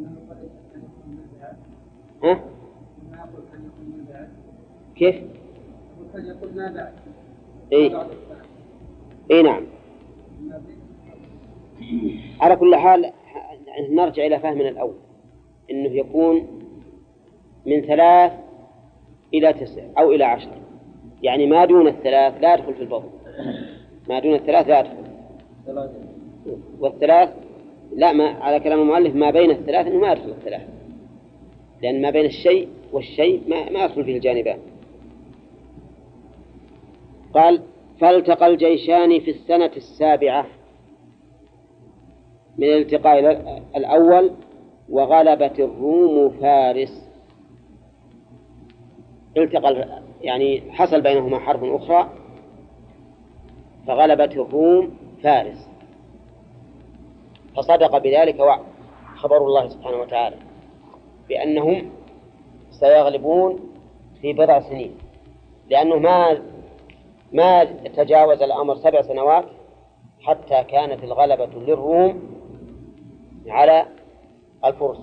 ها؟ كيف؟ إيه؟ إيه نعم. على كل حال نرجع إلى فهمنا الأول، إنه يكون من ثلاث إلى تسع أو إلى عشر، يعني ما دون الثلاث لا يدخل في البضع، ما دون الثلاث لا يدخل، والثلاث لا، ما على كلام المؤلف ما بين الثلاث إنه ما يدخل الثلاث، لأن ما بين الشيء والشيء ما, ما يدخل فيه الجانبان. قال فالتقى الجيشان في السنة السابعة من الالتقاء الأول وغلبت الروم فارس. التقى يعني حصل بينهما حرب أخرى فغلبت الروم فارس، فصدق بذلك خبر الله سبحانه وتعالى بأنهم سيغلبون في بضع سنين، لأنه ما ما تجاوز الأمر سبع سنوات حتى كانت الغلبة للروم على الفرس،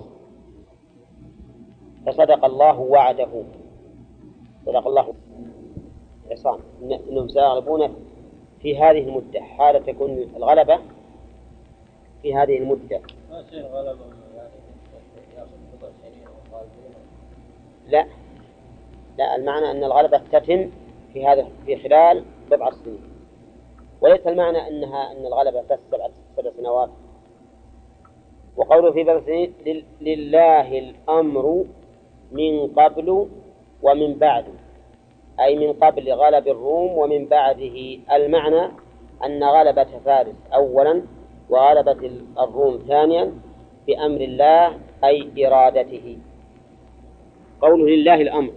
فصدق الله وعده، صدق الله عصام إنهم سيغلبون في هذه المدة، حالة تكون الغلبة في هذه المدة. ما شيء غلبة يعني يأخذ بضع سنين لا لا، المعنى أن الغلبة تتم في هذا في خلال بضع سنين، وليس المعنى أنها أن الغلبة بس سبع سبع سنوات. وقوله في بضع سنين لله الأمر من قبل ومن بعد، أي من قبل غلب الروم ومن بعده، المعنى أن غلبة فارس أولا وغلبة الروم ثانيا بأمر الله أي إرادته. قوله لله الأمر،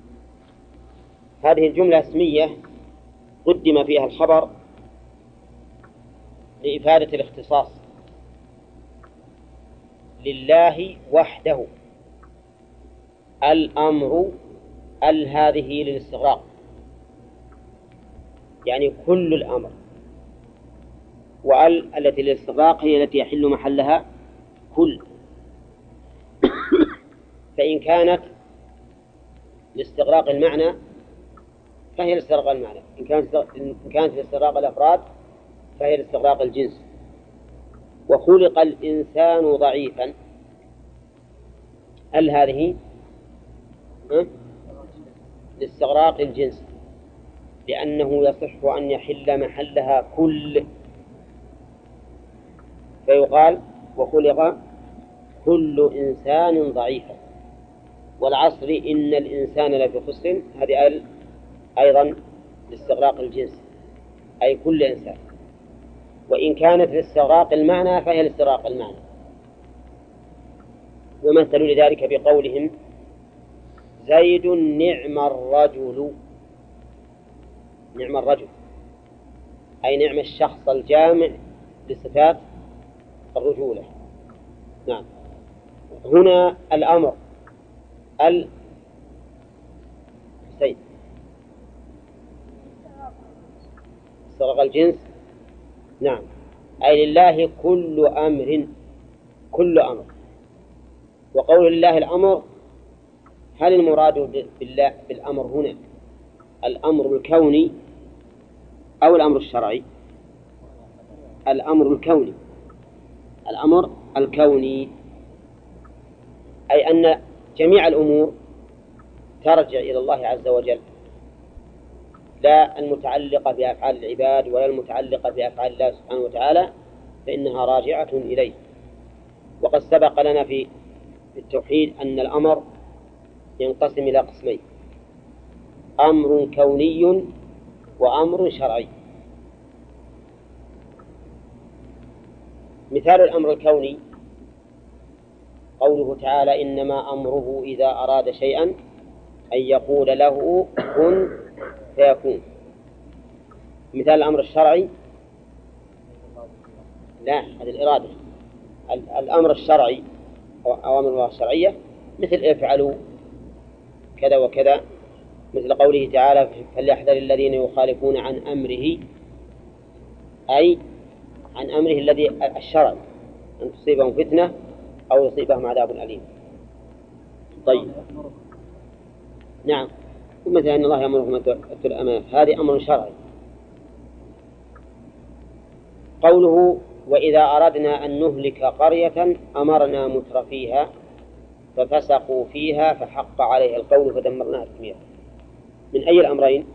هذه الجملة اسمية قدم فيها الخبر لإفادة الاختصاص، لله وحده. الأمر ال هذه للاستغراق، يعني كل الأمر، وال التي للاستغراق هي التي يحل محلها كل. فإن كانت لاستغراق المعنى فهي لاستغراق المعنى، إن كانت إن كانت لاستغراق الأفراد فهي لاستغراق الجنس. وخلق الإنسان ضعيفا، ال هذه لاستغراق الجنس، لأنه يصح أن يحل محلها كل، فيقال وخلق كل إنسان ضعيفا. والعصر إن الإنسان لفي خسر، هذه أيضا لاستغراق الجنس أي كل إنسان. وإن كانت لاستغراق المعنى فهي لاستغراق المعنى. ومثلوا لذلك بقولهم زيد نعم الرجل، نعم الرجل أي نعم الشخص الجامع لصفات الرجولة. نعم. هنا الأمر ال سيد استغراق الجنس، نعم، أي لله كل أمر، كل أمر. وقول لله الأمر، هل المراد بالله بالأمر هنا الأمر الكوني أو الأمر الشرعي؟ الأمر الكوني، الأمر الكوني، أي أن جميع الأمور ترجع إلى الله عز وجل، لا المتعلقة بأفعال العباد ولا المتعلقة بأفعال الله سبحانه وتعالى، فإنها راجعة إليه. وقد سبق لنا في التوحيد أن الأمر ينقسم إلى قسمين: أمر كوني وأمر شرعي. مثال الأمر الكوني قوله تعالى إنما أمره إذا أراد شيئا أن يقول له كن فيكون. مثال الأمر الشرعي لا، هذه الإرادة. الأمر الشرعي أو أوامر الله الشرعية مثل افعلوا كذا وكذا، مثل قوله تعالى فليحذر الذين يخالفون عن أمره، أي عن أمره الذي الشرعي، أن تصيبهم فتنة أو يصيبهم عذاب أليم. طيب، نعم. ومثل أن الله يأمركم أن تؤتوا الأمانات، هذه أمر شرعي. قوله وإذا أردنا أن نهلك قرية أمرنا متر فيها ففسقوا فيها فحق عليها القول فدمرناها تدميرا. من أي الأمرين؟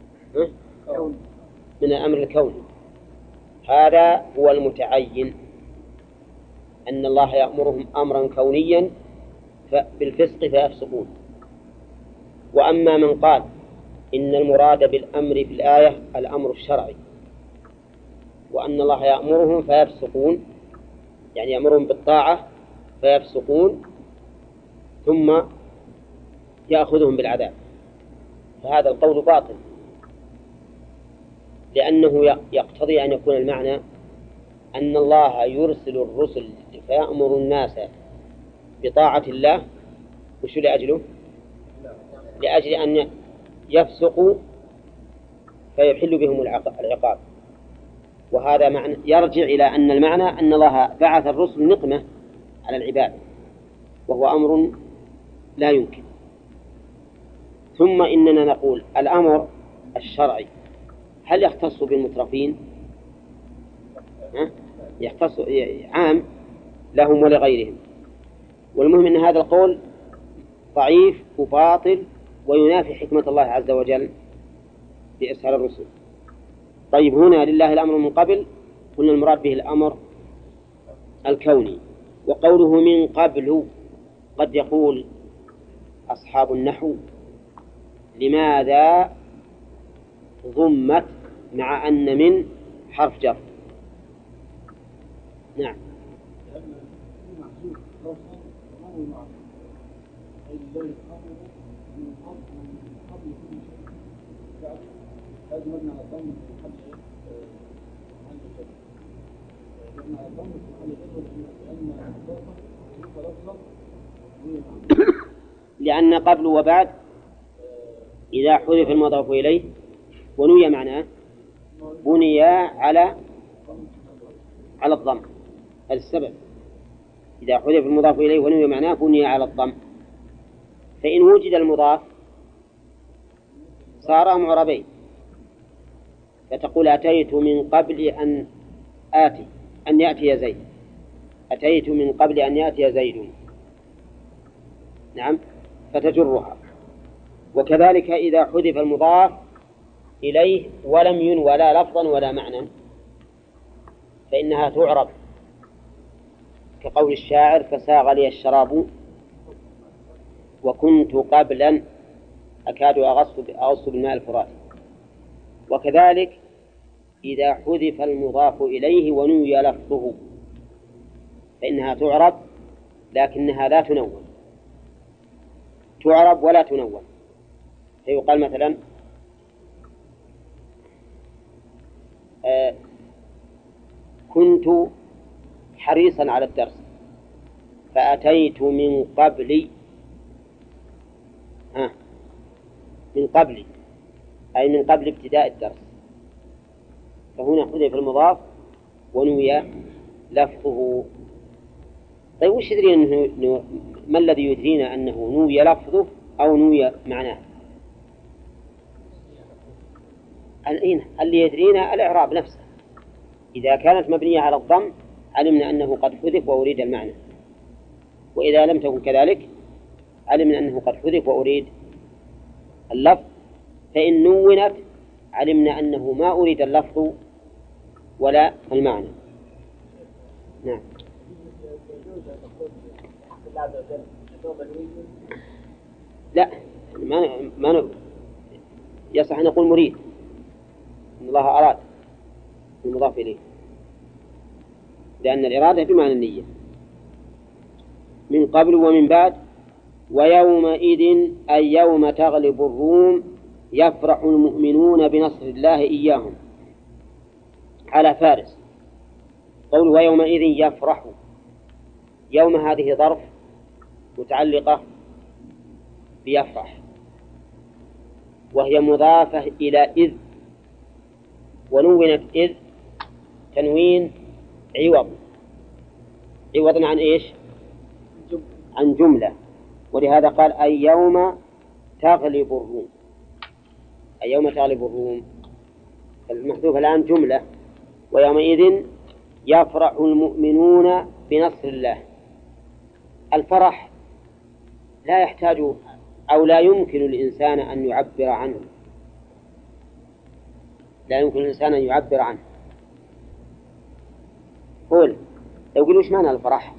من الأمر الكوني، هذا هو المتعين أن الله يأمرهم أمرا كونيا بالفسق فيفسقون. وأما من قال إن المراد بالأمر في الآية الأمر الشرعي، وأن الله يأمرهم فيفسقون، يعني يأمرهم بالطاعة فيفسقون ثم يأخذهم بالعذاب، فهذا القول باطل، لأنه يقتضي أن يكون المعنى أن الله يرسل الرسل فيأمر الناس بطاعة الله، وشو لأجله؟ لأجل أن يفسقوا فيحل بهم العقاب. وهذا معنى يرجع إلى أن المعنى أن الله بعث الرسل نقمة على العباد، وهو أمر لا يمكن. ثم إننا نقول الأمر الشرعي هل يختص بالمترفين؟ ها؟ يختص عام لهم ولغيرهم. والمهم أن هذا القول ضعيف وباطل وينافي حكمة الله عز وجل بإرسال الرسل. طيب، هنا لله الأمر من قبل، قلنا المراد به الأمر الكوني. وقوله من قبل، قد يقول أصحاب النحو لماذا ضمت مع أن من حرف جر؟ نعم، لأن قبل وبعد إذا حذف المضاف إليه ونوي معناه بني على على الضم. هذا السبب، إذا حذف المضاف إليه ونوي معناه بني على الضم. فإن وجد المضاف صار معربين، فتقول أتيت من قبل أن آتي أن يأتي زيد، أتيت من قبل أن يأتي زيد، نعم، فتجرها. وكذلك إذا حذف المضاف إليه ولم ينوى لا لفظا ولا معنى فإنها تعرب، كقول الشاعر فساغ لي الشراب وكنت قبلا أكاد أغص بالماء الفرات. وكذلك إذا حذف المضاف إليه ونوي لفظه فإنها تعرب لكنها لا تنون، تعرب ولا تنون. فيقال مثلا آه كنت حريصا على الدرس فأتيت من قبل آه من قبل أي من قبل ابتداء الدرس، فهنا حذف المضاف ونوي لفظه. طيب، وش يدري أنه ما الذي يدرينا أنه نوي لفظه أو نوي معناه؟ اللي يدرينا الإعراب نفسه، إذا كانت مبنية على الضم علمنا أنه قد حذف وأريد المعنى، وإذا لم تكن كذلك علمنا أنه قد حذف وأريد اللفظ. فإن نونت علمنا أنه ما أريد اللفظ ولا المعنى. نعم. لا، ما ما يصح أن نقول مريد، إن الله أراد المضاف إليه، لأن الإرادة بمعنى النية. من قبل ومن بعد. ويومئذ أي يوم تغلب الروم يفرح المؤمنون بنصر الله إياهم على فارس. قول ويومئذ يفرح، يوم هذه ظرف متعلقة بيفرح، وهي مضافة إلى إذ، ونونت إذ تنوين عوض، عوضا عن إيش؟ عن جملة. ولهذا قال أي يوم تغلب الروم، أي يوم تغلب الروم، المحذوف الآن جملة. ويومئذ يفرح المؤمنون بنصر الله. الفرح لا يحتاج أو لا يمكن الإنسان أن يعبر عنه، لا يمكن الإنسان أن يعبر عنه. قول لو قلوا إيش معنى الفرح؟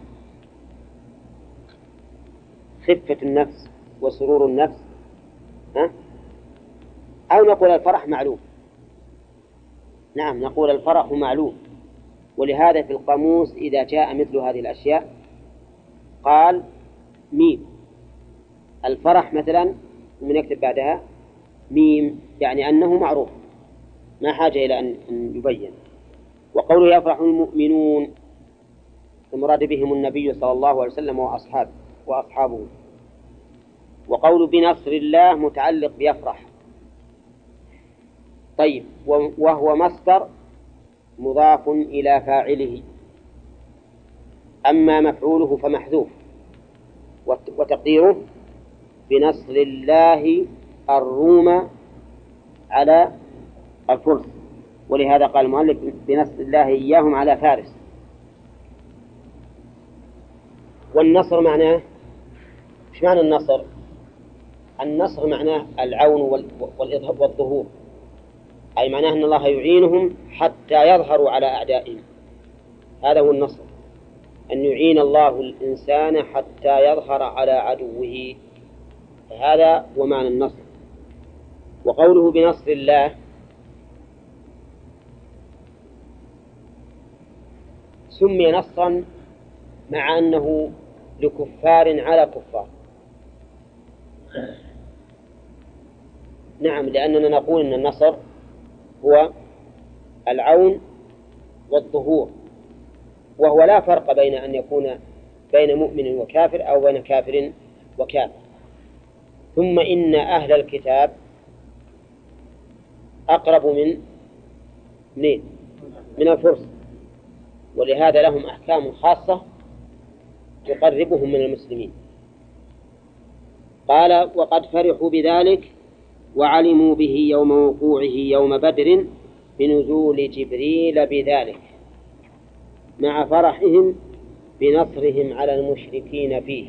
خفة النفس وسرور النفس، ها؟ أو نقول الفرح معلوم. نعم نقول الفرح معلوم، ولهذا في القاموس إذا جاء مثل هذه الأشياء قال ميم. الفرح مثلا من يكتب بعدها ميم يعني أنه معروف، ما حاجة إلى أن يبين. وقوله يفرح المؤمنون المراد بهم النبي صلى الله عليه وسلم وأصحابه وأصحابه. وقول بنصر الله متعلق بيفرح. طيب، وهو مصدر مضاف إلى فاعله، أما مفعوله فمحذوف، وتقديره بنصر الله الروم على الفرس، ولهذا قال المؤلف بنصر الله إياهم على فارس. والنصر معناه إيش معنى النصر؟ النصر معناه العون والظهور، أي معناه أن الله يعينهم حتى يظهروا على أعدائهم. هذا هو النصر، أن يعين الله الإنسان حتى يظهر على عدوه، هذا هو معنى النصر. وقوله بنصر الله سمي نصرا مع أنه لكفار على كفار. نعم، لأننا نقول أن النصر هو العون والظهور، وهو لا فرق بين أن يكون بين مؤمن وكافر أو بين كافر وكافر. ثم إن أهل الكتاب أقرب من من, من الفرس، ولهذا لهم أحكام خاصة تقربهم من المسلمين. قال وقد فرحوا بذلك وعلموا به يوم وقوعه يوم بدر بنزول جبريل بذلك، مع فرحهم بنصرهم على المشركين فيه،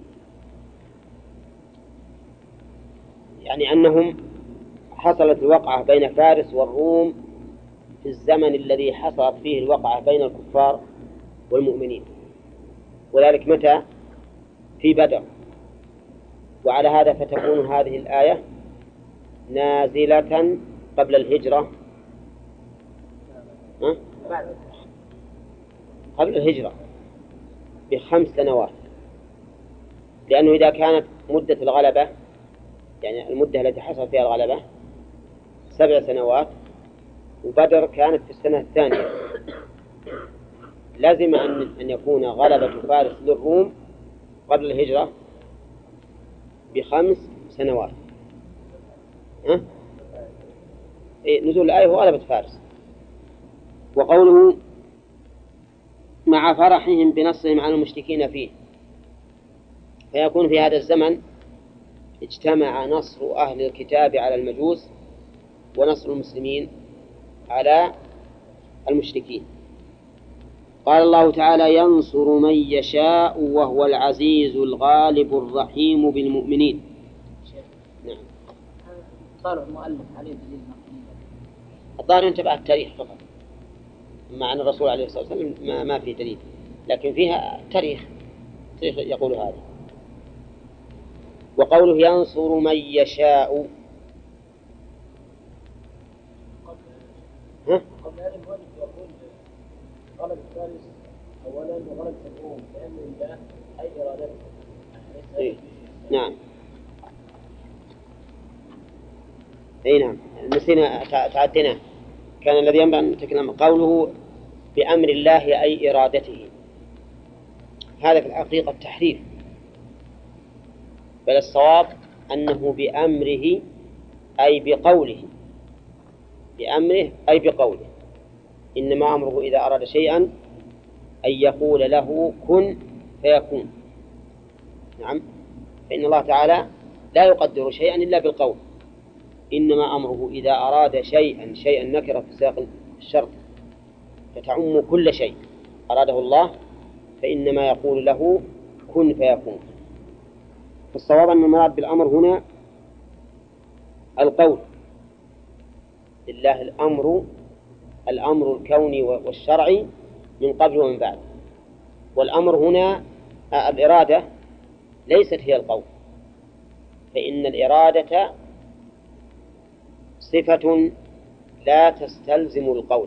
يعني أنهم حصلت الوقعة بين فارس والروم في الزمن الذي حصلت فيه الوقعة بين الكفار والمؤمنين، وذلك متى؟ في بدر. وعلى هذا فتكون هذه الآية نازلة قبل الهجرة، ها؟ قبل الهجرة بخمس سنوات، لأنه إذا كانت مدة الغلبة يعني المدة التي حصل فيها الغلبة سبع سنوات، وبدر كانت في السنة الثانية، لازم أن يكون غلبة فارس للروم قبل الهجرة بخمس سنوات. ها؟ إيه نزول الآية هو غلبة فارس. وقوله مع فرحهم بنصرهم على المشركين فيه، فيكون في هذا الزمن اجتمع نصر أهل الكتاب على المجوس ونصر المسلمين على المشركين. قال الله تعالى ينصر من يشاء وهو العزيز الغالب الرحيم بالمؤمنين. نعم. قال المؤلف عليه دليل نقلي. الظاهر ينتبه التاريخ فقط، مع أن الرسول عليه الصلاة والسلام ما, ما في دليل، لكن فيها تاريخ تاريخ يقول هذا. وقوله ينصر من يشاء، ها؟ قبل هذا المؤلف يقول غلب فارس أولا وغلب الروم بأمر الله أي إرادته. إيه؟ نعم. أي نعم، نسينا تعدينا، كان الذي ينبغي أن نتكلم قوله بأمر الله أي إرادته، هذا في الحقيقة التحريف، بل الصواب أنه بأمره أي بقوله، بأمره أي بقوله، إنما أمره إذا أراد شيئا أن يقول له كن فيكون. نعم، فإن الله تعالى لا يقدر شيئا إلا بالقول، إنما أمره إذا أراد شيئا شيئا نكرة في سياق الشرط فتعم كل شيء أراده الله، فإنما يقول له كن فيكون. فالصواب أن المراد بالأمر هنا القول، لله الأمر الأمر الكوني والشرعي من قبل ومن بعد، والأمر هنا الإرادة ليست هي القول، فإن الإرادة صفة لا تستلزم القول،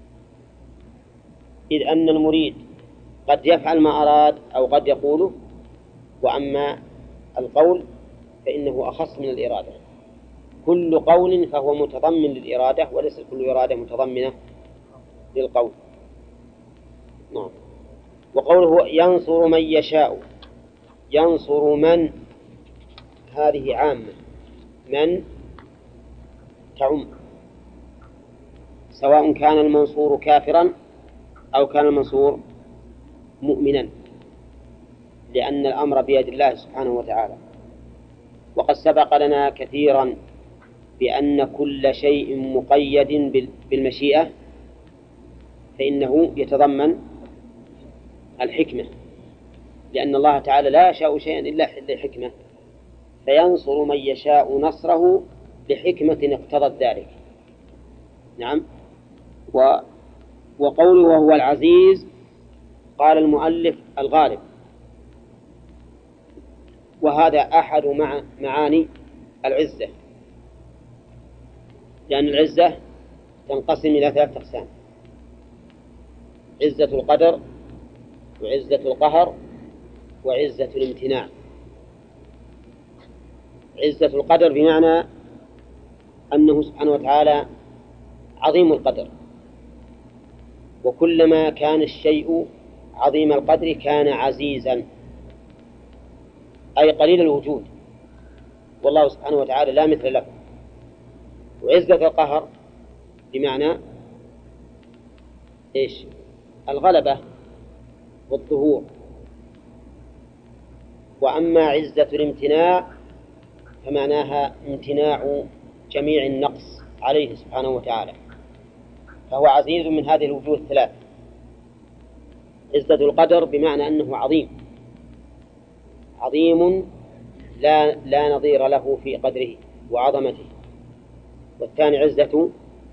إذ أن المريد قد يفعل ما أراد أو قد يقوله، وأما القول فإنه أخص من الإرادة. كل قول فهو متضمن للإرادة، وليس كل إرادة متضمنة للقول. نعم. وقوله ينصر من يشاء، ينصر من هذه عامة، من تعم، سواء كان المنصور كافرا أو كان المنصور مؤمنا، لأن الأمر بيد الله سبحانه وتعالى. وقد سبق لنا كثيرا بأن كل شيء مقيد بالمشيئة فإنه يتضمن الحكمة، لأن الله تعالى لا يشاء شيئا إلا لحكمة، فينصر من يشاء نصره بحكمة اقتضت ذلك. نعم. و وقوله وهو العزيز، قال المؤلف الغالب، وهذا أحد مع معاني العزة، لأن العزة تنقسم إلى ثلاثة أقسام: عزة القدر، وعزة القهر، وعزة الامتناع. عزة القدر بمعنى أنه سبحانه وتعالى عظيم القدر، وكلما كان الشيء عظيم القدر كان عزيزا، أي قليل الوجود، والله سبحانه وتعالى لا مثل له. وعزة القهر بمعنى إيش؟ الغلبة والظهور. وأما عزة الامتناع فمعناها امتناع جميع النقص عليه سبحانه وتعالى، فهو عزيز من هذه الوجوه الثلاث. عزة القدر بمعنى أنه عظيم، عظيم لا, لا نظير له في قدره وعظمته. والثاني عزة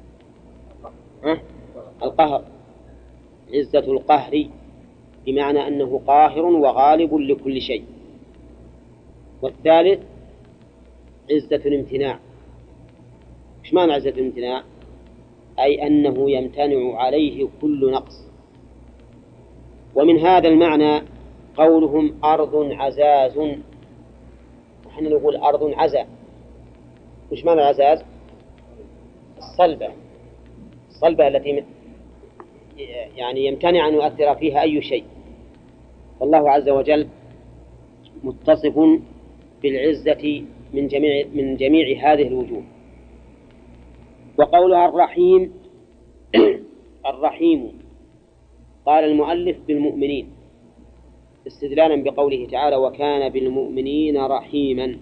القهر، عزة القهر بمعنى أنه قاهر وغالب لكل شيء. والثالث عزة الامتناع. إيش معنى عزة الامتناع؟ أي أنه يمتنع عليه كل نقص. ومن هذا المعنى قولهم أرض عزاز، نحن نقول أرض عزا. إيش معنى العزاز؟ الصلبة، الصلبة التي يعني يمتنع أن يؤثر فيها أي شيء. فالله عز وجل متصف بالعزة من جميع من جميع هذه الوجوه. وقولها الرحيم الرحيم قال المؤلف بالمؤمنين استدلالا بقوله تعالى وكان بالمؤمنين رحيما.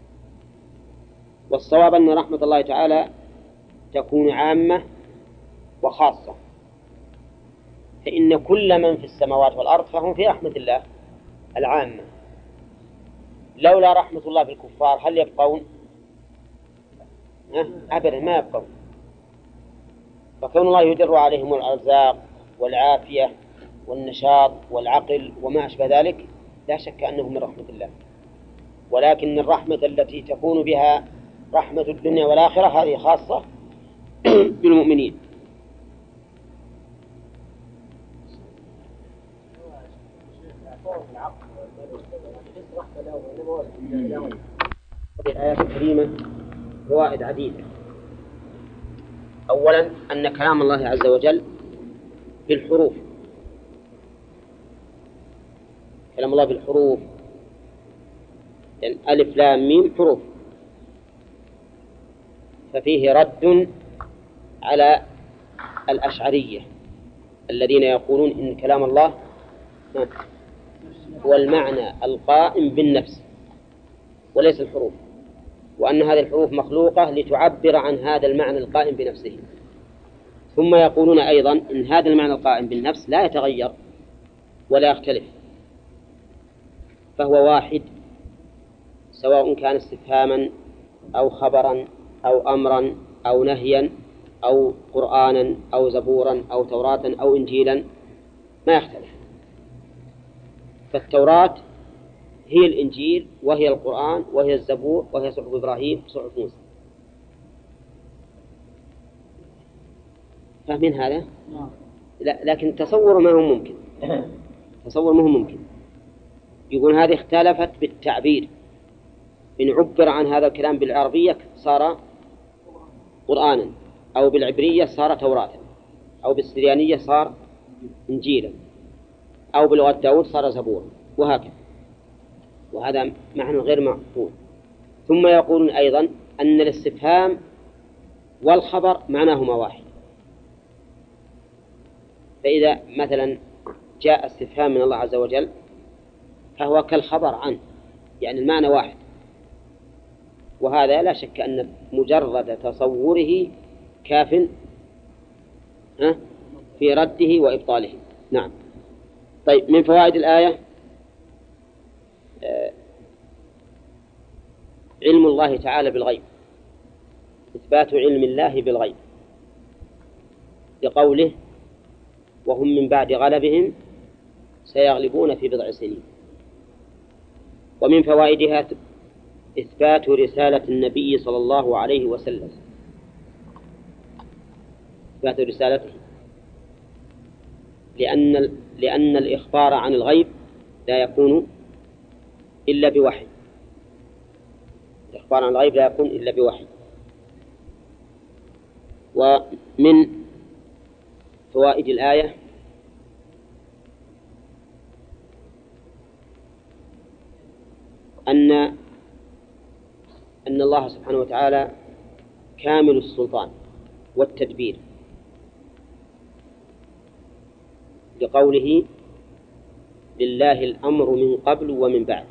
والصواب أن رحمة الله تعالى تكون عامة وخاصة، فإن كل من في السماوات والأرض فهم في رحمة الله العامة. لولا رحمة الله بالكفار هل يبقون؟ أبدا ما يبقون. فكون الله يدر عليهم الأرزاق والعافية والنشاط والعقل وما أشبه ذلك لا شك أنه من رحمة الله، ولكن الرحمة التي تكون بها رحمة الدنيا والآخرة هذه خاصة بالمؤمنين. هذه الآيات الكريمة فوائد عديدة. أولا أن كلام الله عز وجل بالحروف، كلام الله بالحروف، يعني ألف لام ميم حروف، ففيه رد على الأشعرية الذين يقولون إن كلام الله هو المعنى القائم بالنفس وليس الحروف، وأن هذه الحروف مخلوقة لتعبر عن هذا المعنى القائم بنفسه. ثم يقولون أيضا إن هذا المعنى القائم بالنفس لا يتغير ولا يختلف، فهو واحد سواء كان استفهاما أو خبرا أو أمرا أو نهيا أو قرآنا أو زبورا أو توراة أو إنجيلا ما يختلف. فالتوراة هي الإنجيل وهي القرآن وهي الزبور وهي صحف إبراهيم وصحف موسى. فاهمين هذا؟ لا، لكن تصور ما هو ممكن. تصور ما هو ممكن. يقول هذه اختلفت بالتعبير، إن عبر عن هذا الكلام بالعربية صار قرآنا، أو بالعبرية صار توراة، أو بالسريانية صار إنجيلا، أو بلغة داود صار زبور، وهكذا. وهذا معنى غير معقول. ثم يقولون أيضا أن الاستفهام والخبر معناهما واحد. فإذا مثلا جاء استفهام من الله عز وجل فهو كالخبر عنه، يعني المعنى واحد. وهذا لا شك أن مجرد تصوره كاف في رده وإبطاله. نعم. طيب، من فوائد الآية علم الله تعالى بالغيب، إثبات علم الله بالغيب، لقوله وهم من بعد غلبهم سيغلبون في بضع سنين. ومن فوائدها إثبات رسالة النبي صلى الله عليه وسلم، إثبات رسالته، لأن لأن الإخبار عن الغيب لا يكون إلا بوحي. الإخبار عن الغيب لا يكون إلا بوحي. ومن فوائد الآية أن أن الله سبحانه وتعالى كامل السلطان والتدبير، لقوله لله الأمر من قبل ومن بعد.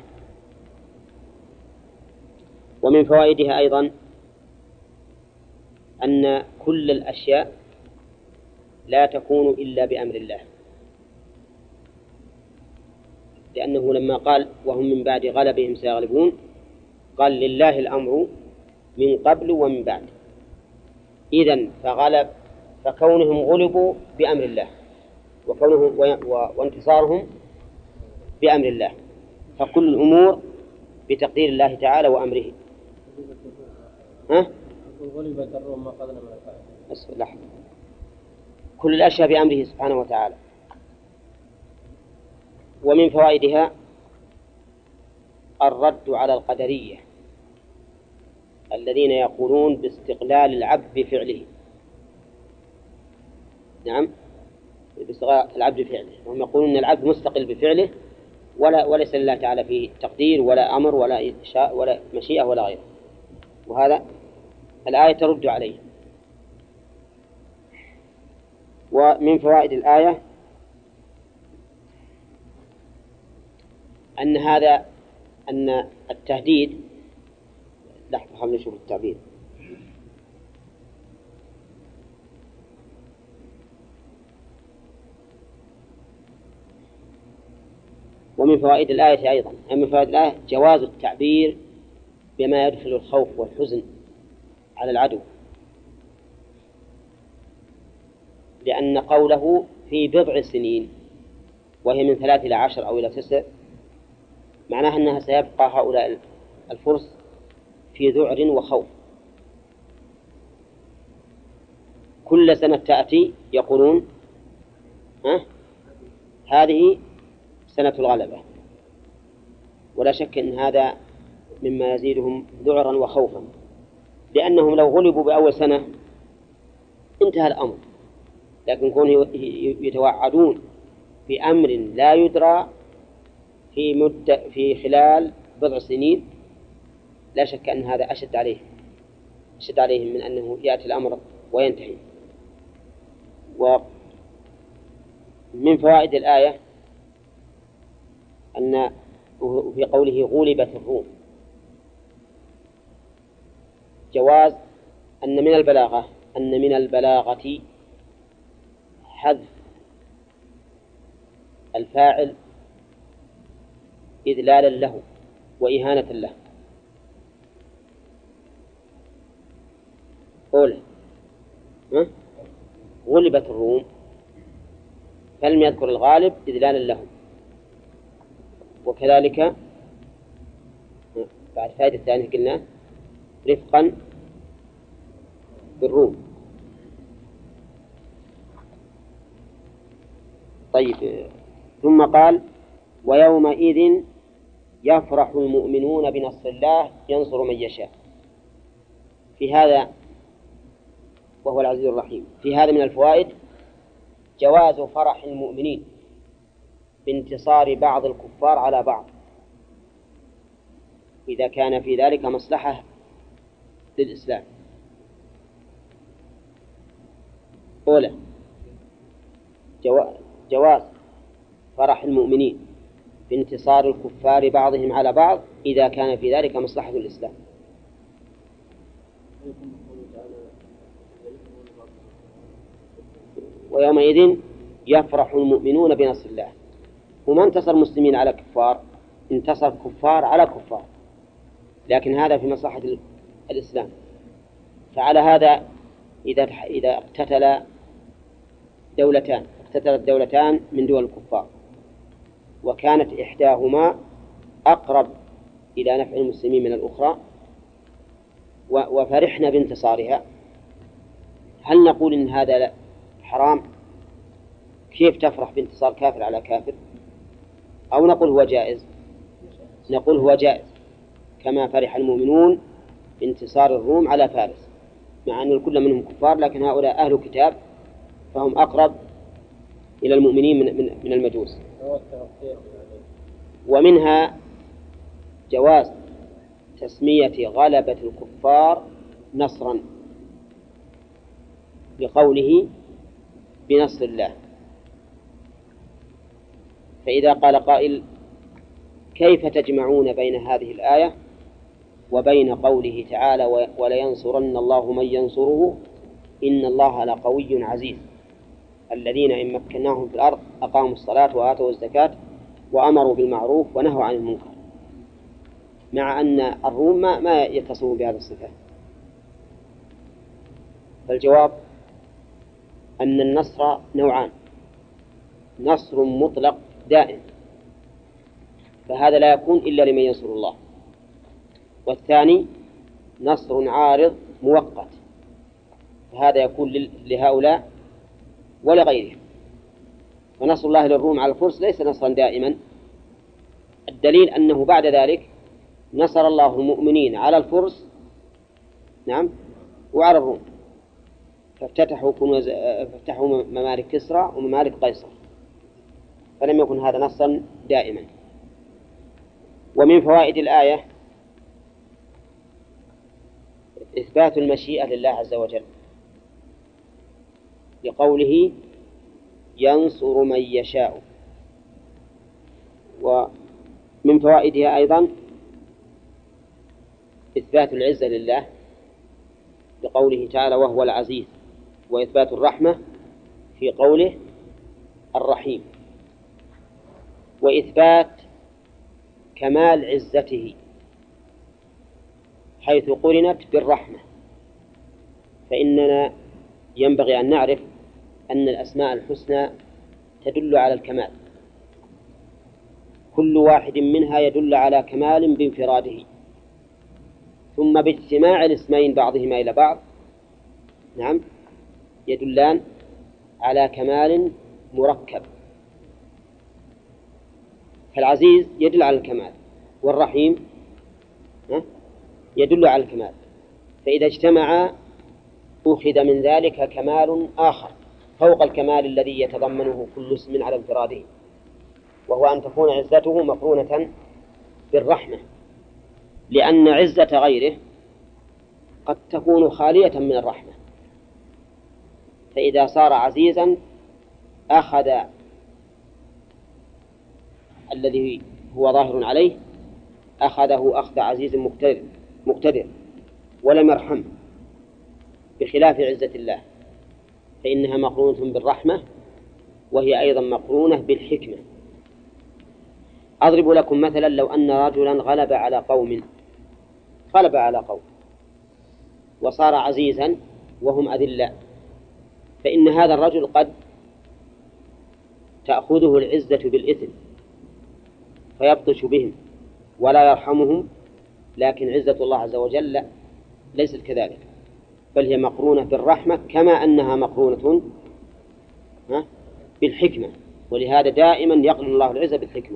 ومن فوائدها أيضا أن كل الأشياء لا تكون إلا بأمر الله، لأنه لما قال وهم من بعد غلبهم سيغلبون قال لله الأمر من قبل ومن بعد. إذن فغلب فكونهم غلبوا بأمر الله، وكونهم وانتصارهم بأمر الله، فكل الأمور بتقدير الله تعالى وأمره. ها؟ غلبت الروم ما قدنا من الفائدة. لحظة. كل الأشياء بأمره سبحانه وتعالى. ومن فوائدها الرد على القدرية الذين يقولون باستقلال العبد بفعله. نعم، باستقلال العبد بفعله، وهم يقولون أن العبد مستقل بفعله، ولا وليس لله تعالى فيه تقدير ولا أمر ولا إنشاء ولا مشيئة ولا غيره. وهذا الآية ترد عليه. ومن فوائد الآية أن هذا أن التهديد، لحظة خلنا نشوف التعبير. ومن فوائد الآية أيضا من فوائد الآية جواز التعبير بما يدخل الخوف والحزن على العدو، لأن قوله في بضع سنين وهي من ثلاث إلى عشر أو إلى تسع معناها أنها سيبقى هؤلاء الفرس في ذعر وخوف. كل سنة تأتي يقولون ها هذه سنة الغلبة، ولا شك أن هذا مما يزيدهم ذعرا وخوفا، لأنهم لو غلبوا بأول سنة انتهى الأمر. لكن كونوا يتوعدون بأمر لا يدرى في مدة في خلال بضع سنين، لا شك أن هذا أشد عليه أشد عليهم من أنه يأتي الأمر وينتهي. ومن فوائد الآية أن في قوله غلبت الروم جواز أن من البلاغة أن من البلاغة حذف الفاعل إذلالا له وإهانة له. قوله غلبت الروم فلم يذكر الغالب إذلالا له، وكذلك بعد فائدة الثانية قلنا رفقا بالروم. طيب ثم قال ويومئذ يفرح المؤمنون بنصر الله ينصر من يشاء. في هذا وهو العزيز الرحيم، في هذا من الفوائد جواز فرح المؤمنين بانتصار بعض الكفار على بعض إذا كان في ذلك مصلحة للإسلام. أولى جواز فرح المؤمنين بانتصار الكفار بعضهم على بعض إذا كان في ذلك مصلحة الإسلام. ويومئذ يفرح المؤمنون بنصر الله، وما انتصر المسلمين على كفار، انتصر كفار على كفار، لكن هذا في مصلحة الإسلام. فعلى هذا إذا إذا اقتتل دولتان اقتتلت دولتان من دول الكفار وكانت إحداهما أقرب إلى نفع المسلمين من الأخرى وفرحنا بانتصارها، هل نقول إن هذا حرام؟ كيف تفرح بانتصار كافر على كافر؟ أو نقول هو جائز؟ نقول هو جائز، كما فرح المؤمنون بانتصار الروم على فارس، مع أن الكل منهم كفار، لكن هؤلاء أهل كتاب فهم أقرب إلى المؤمنين من, من, من المجوس. ومنها جواز تسمية غلبة الكفار نصرا لقوله بنصر الله. فإذا قال قائل كيف تجمعون بين هذه الآية وبين قوله تعالى ولينصرن الله من ينصره إن الله لقوي عزيز الذين إن مكناهم في الأرض أقاموا الصلاة وآتوا الزكاة وأمروا بالمعروف ونهوا عن المنكر، مع أن الروم ما, ما يتصفون بهذه الصفات؟ فالجواب أن النصر نوعان: نصر مطلق دائم فهذا لا يكون إلا لمن ينصر الله، والثاني نصر عارض مؤقت فهذا يكون لهؤلاء ولغيرهم. ونصر الله للروم على الفرس ليس نصرا دائما، الدليل أنه بعد ذلك نصر الله المؤمنين على الفرس نعم وعلى الروم، فافتتحوا, كنوز... فافتحوا ممالك كسرى وممالك قيصر، فلم يكن هذا نصرا دائما. ومن فوائد الآية إثبات المشيئة لله عز وجل لقوله ينصر من يشاء. ومن فوائدها أيضا إثبات العزة لله لقوله تعالى وهو العزيز، وإثبات الرحمة في قوله الرحيم، وإثبات كمال عزته حيث قرنت بالرحمة. فإننا ينبغي أن نعرف أن الأسماء الحسنى تدل على الكمال، كل واحد منها يدل على كمال بانفراده، ثم باجتماع الاسمين بعضهما إلى بعض نعم يدلان على كمال مركب. فالعزيز يدل على الكمال والرحيم يدل على الكمال، فإذا اجتمعا أخذ من ذلك كمال آخر فوق الكمال الذي يتضمنه كل اسم على انفراده، وهو أن تكون عزته مقرونة بالرحمة، لأن عزة غيره قد تكون خالية من الرحمة، فإذا صار عزيزا أخذ الذي هو ظاهر عليه أخذه أخذ عزيز مقتدر مقتدر ولم يرحمه، بخلاف عزة الله فإنها مقرونة بالرحمة وهي أيضا مقرونة بالحكمة. أضرب لكم مثلا: لو أن رجلا غلب على قوم غلب على قوم وصار عزيزا وهم أذلاء، فإن هذا الرجل قد تأخذه العزة بالإثم فيبطش بهم ولا يرحمهم، لكن عزة الله عز وجل لا، ليست كذلك، بل هي مقرونة بالرحمة كما أنها مقرونة بالحكمة، ولهذا دائما يقرن الله العزة بالحكمة.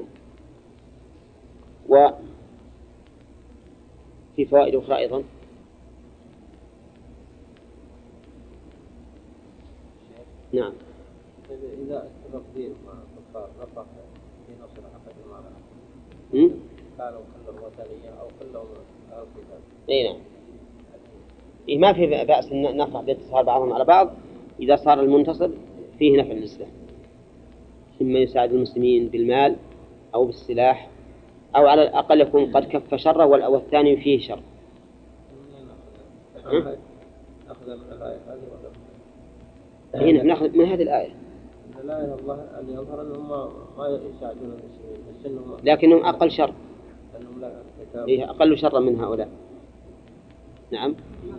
وفي فوائد أخرى أيضا. نعم. إذا التقدير مع الكفار نطق في نصر حقة المعنى كانوا كلهم وثنية أو كلهم الكتاب. أي نعم. إيه ما في بأس نفرح باتصال بعضهم على بعض إذا صار المنتصر فيه نفع للإسلام، إما يساعد المسلمين بالمال أو بالسلاح، أو على الأقل يكون قد كف شره والثاني فيه شر. نأخذ من الآية هذه هنا نأخذ من هذه الآية. الآية الله أن يظهر أنهم ما يساعدون المسلمين، بس إنهم لكنهم أقل شر، أنهم لا كتاب. إيه أقل شر من هؤلاء. نعم.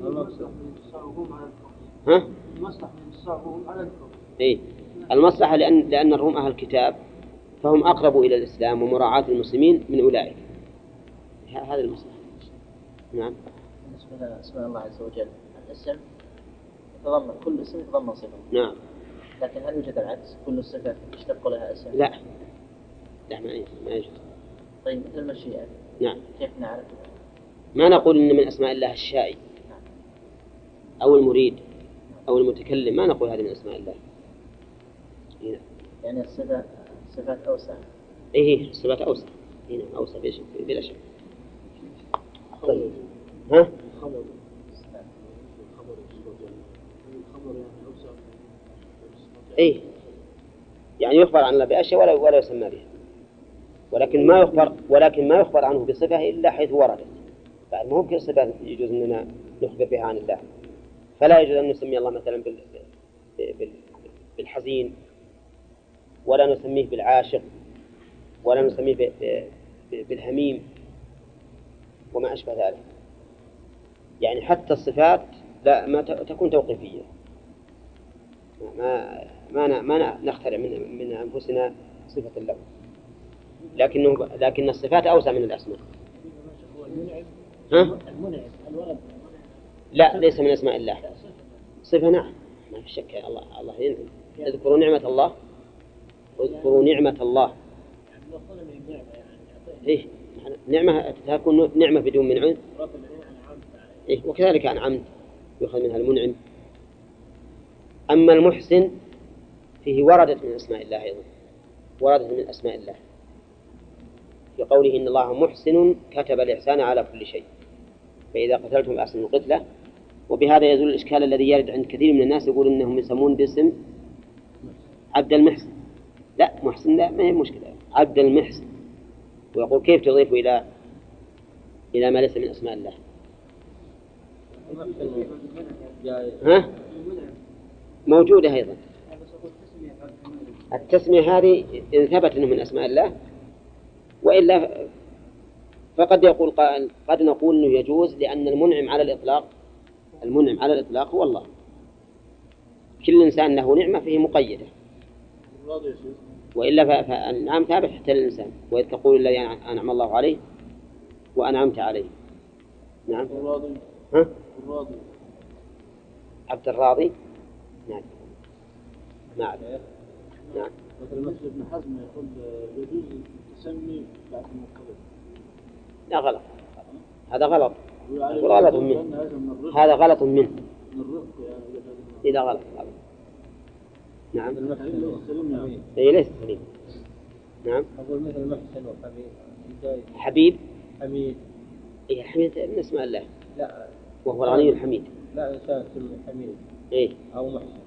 ها؟ المصلحة من الصابون على الكفر. إيه المصلحة لأن لأن الروم أهل الكتاب فهم أقرب إلى الإسلام ومراعاة المسلمين من أولئك، هذا المصلحة. نعم. بالنسبة لأسماء الله عز وجل الاسم يتضمن كل اسم يتضمن صفة. نعم. لكن هل يوجد العكس كل صفة يشتق لها اسم؟ لا لا ما يوجد. طيب مثل المشيئة. نعم. كيف نعرف؟ ما نقول إن من أسماء الله الشائي أو المريد أو المتكلم، ما نقول هذه من أسماء الله. هنا. يعني الصفة صفات أوسع. إيه الصفات أوسع. هنا أوسع بلا شك بلا شك. طيب. ها؟ الخبر الخبر الخبر يعني أوسع. إيه يعني يخبر عن الله بأشياء ولا ولا يسمى بها، ولكن ما يخبر ولكن ما يخبر عنه بصفة إلا حيث وردت. بعد ما هو كل صفة يجوز أننا نخبر بها عن الله، فلا يجوز أن نسمي الله مثلا بالحزين، ولا نسميه بالعاشق، ولا نسميه بالهميم وما أشبه ذلك. يعني حتى الصفات لا ما تكون توقيفية، ما ما ما نخترع من من أنفسنا صفة له، لكنه لكن الصفات أوسع من الأسماء. ها؟ الولد لا ليس من أسماء الله صفة. نعم ما في شك. الله الله ينعم. اذكروا نعمة الله واذكروا نعمة الله. إيه نعمة تكون نعمة بدون منعم. إيه وكذلك أنعمت يؤخذ منها المنعم. أما المحسن فيه وردت من أسماء الله أيضا، وردت من أسماء الله في قوله إن الله محسن كتب الإحسان على كل شيء، فإذا قتلتم فأحسنوا القتلة. وبهذا يزول الإشكال الذي يرد عند كثير من الناس يقول إنهم يسمون باسم عبد المحسن. لا محسن لا ما هي مشكلة، عبد المحسن، ويقول كيف تضيف إلى إلى ما ليس من أسماء الله. ها؟ موجودة أيضا التسمية هذه إن ثبت أنه من أسماء الله، وإلا فقد يقول قائل قد نقول أنه يجوز لأن المنعم على الإطلاق المنعم على الإطلاق هو الله. كل إنسان له نعمة فيه مقيدة، وإلا فالنعم ثابت حتى للإنسان. وإذ تقول الذي أنعم الله عليه وأنعمت عليه. نعم. الراضي. ها؟ الراضي. عبد الراضي. نعم. نعم. نعم. مثل مثل ابن حزم يقول يجوز تسمي بعد المقتضى. لا غلط، هذا غلط، غلط منه، هذا غلط منه. إذا غلط غلط. نعم. إيه ليس سليم. نعم. أقول مثل محسن وحبيب. حبيب. حميد. إيه حميد من اسم الله. لا. وهو الغني الحميد. لا إنسان اسمه حميد. إيه. أو محسن.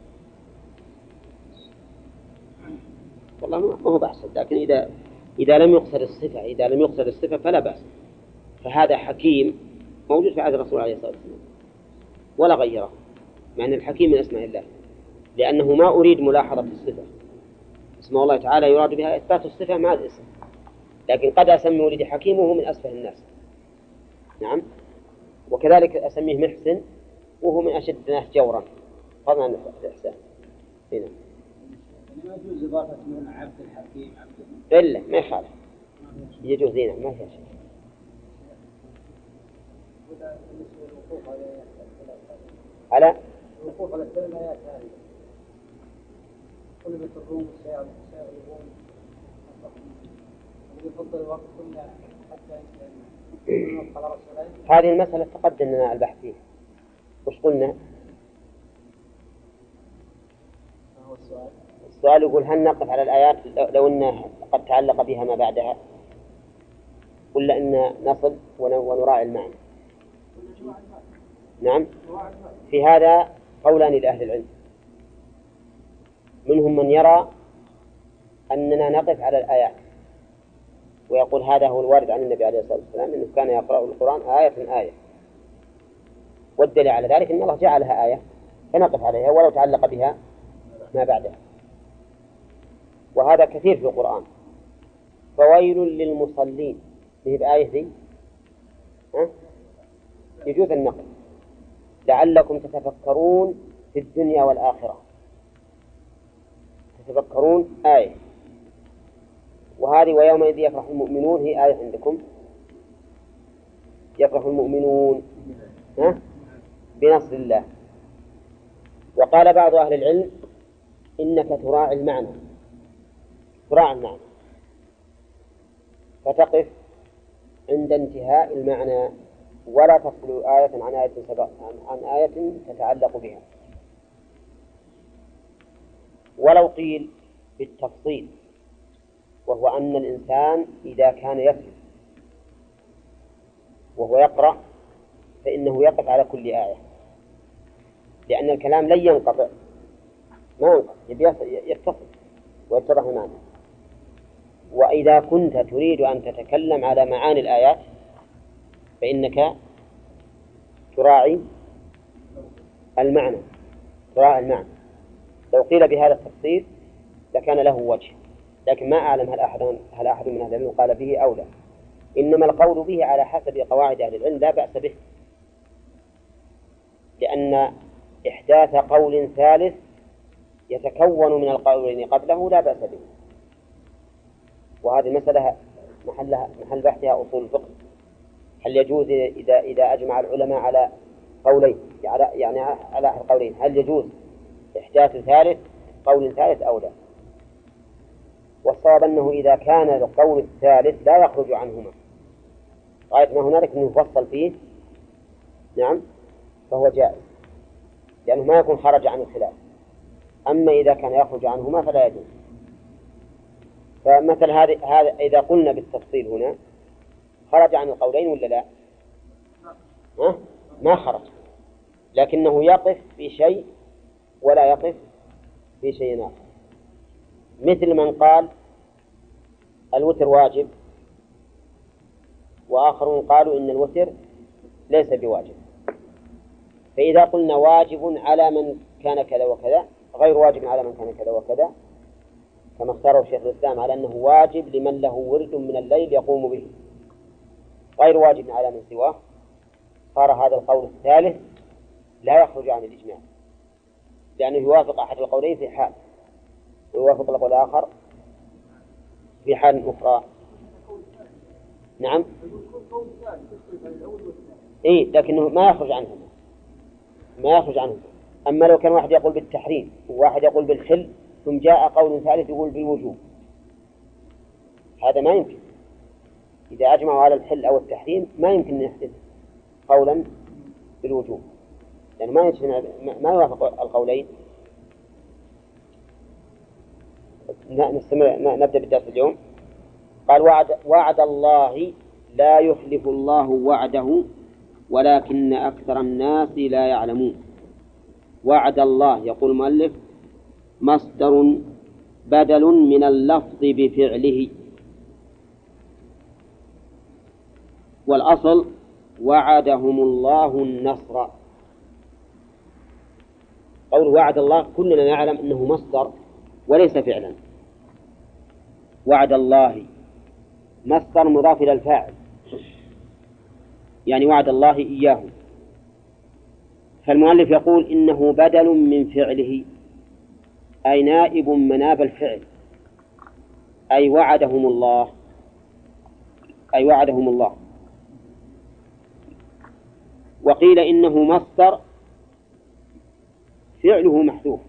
والله ما هو بأس، لكن إذا إذا لم يقصد الصفة إذا لم يقصد الصفة فلا بأس. فهذا حكيم موجود في عهد الرسول عليه الصلاة والسلام ولا غيره، مع أن الحكيم من أسماء الله، لأنه ما أريد ملاحظة الصفة. اسم الله تعالى يراد بها إثبات الصفة مع الاسم، لكن قد أسمي ولدي حكيم وهو من أسفه الناس. نعم. وكذلك أسميه محسن وهو من أشد الناس جورا فضلا عن الإحسان. هنا ما يجوز إضافة من عبد الحكيم عبد إلا ما يخالف يجوز زينة ما فيها شيء. على الوقوف على السبع الآيات هذه كل بيت الروم والسيغلبون يفضل الوقت كله حتى ينقل رسولين. هذه المسألة تقدم لنا البحث فيها. وش قلنا؟ ما هو السؤال؟ السؤال يقول هل نقف على الآيات لو أنه قد تعلق بها ما بعدها ولا أن نصل ونراعي المعنى؟ نعم، في هذا قولان لأهل العلم، منهم من يرى أننا نقف على الآيات ويقول هذا هو الوارد عن النبي عليه الصلاة والسلام أنه كان يقرأ القرآن آية آية، والدليل على ذلك أن الله جعلها آية فنقف عليها ولو تعلق بها ما بعدها، وهذا كثير في القرآن. فويل للمصلين هي بآية ذي ها؟ يجوز النقل لعلكم تتفكرون في الدنيا والآخرة. تتفكرون آية، وهذه ويومئذ يفرح المؤمنون هي آية عندكم، يفرح المؤمنون ها؟ بنصر الله. وقال بعض أهل العلم إنك تراعي المعنى، تراعي المعنى فتقف عند انتهاء المعنى ولا تفصل آية عن آية سبق عن آية تتعلق بها. ولو قيل بالتفصيل، وهو أن الإنسان إذا كان يفهم وهو يقرأ فإنه يقف على كل آية، لأن الكلام لن ينقطع، ما ينقطع، يتصل ويتضح المعنى. وإذا كنت تريد أن تتكلم على معاني الآيات فإنك تراعي المعنى، تراعي المعنى. لو قيل بهذا التفصيل لكان له وجه، لكن ما أعلم هل أحد هل أحد من أهل العلم قال به أو لا. إنما القول به على حسب قواعد أهل العلم لا بأس به، لأن إحداث قول ثالث يتكون من القولين قبله لا بأس به. وهذه مسألة محلها محل بحثها أصول الفقه، هل يجوز إذا إذا أجمع العلماء على قولين يعني على أحد قولين هل يجوز إحداث ثالث قول ثالث أو لا؟ والصواب أنه إذا كان القول الثالث لا يخرج عنهما غاية ما هنالك أنه يفصل فيه نعم فهو جائز، لأنه ما يكون خرج عن الخلاف. أما إذا كان يخرج عنهما فلا يجوز. فمثل هذا هذا إذا قلنا بالتفصيل هنا خرج عن القولين ولا لا؟ ها؟ ما خرج، لكنه يقف في شيء ولا يقف في شيء آخر. مثل من قال الوتر واجب وآخرون قالوا إن الوتر ليس بواجب. فإذا قلنا واجب على من كان كذا وكذا غير واجب على من كان كذا وكذا، كما اختاره شيخ الإسلام على أنه واجب لمن له ورد من الليل يقوم به غير واجب على من سواه، صار هذا القول الثالث لا يخرج عن الإجماع، لأنه يوافق أحد القولين في حال ويوافق القول الآخر في حال أخرى. نعم إيه، لكنه ما يخرج عنهم ما يخرج عنهم. أما لو كان واحد يقول بالتحريم وواحد يقول بالحل ثم جاء قول ثالث يقول بالوجوب، هذا ما يمكن. إذا أجمعوا على الحل أو التحريم ما يمكن أن يحدث قولا بالوجوب، لأنه ما يجمع ما يوافق القولين. نستمر نبدأ بالدرس اليوم. قال وعد, وعد الله لا يخلف الله وعده ولكن أكثر الناس لا يعلمون. وعد الله يقول المؤلف مصدر بدل من اللفظ بفعله، والأصل وعدهم الله النصر. قول وعد الله كلنا نعلم أنه مصدر وليس فعلا. وعد الله مصدر مضاف إلى الفاعل، يعني وعد الله إياه. فالمؤلف يقول إنه بدل من فعله، أي نائب مناب الفعل، أي وعدهم الله أي وعدهم الله. وقيل إنه مصدر فعله محذوف،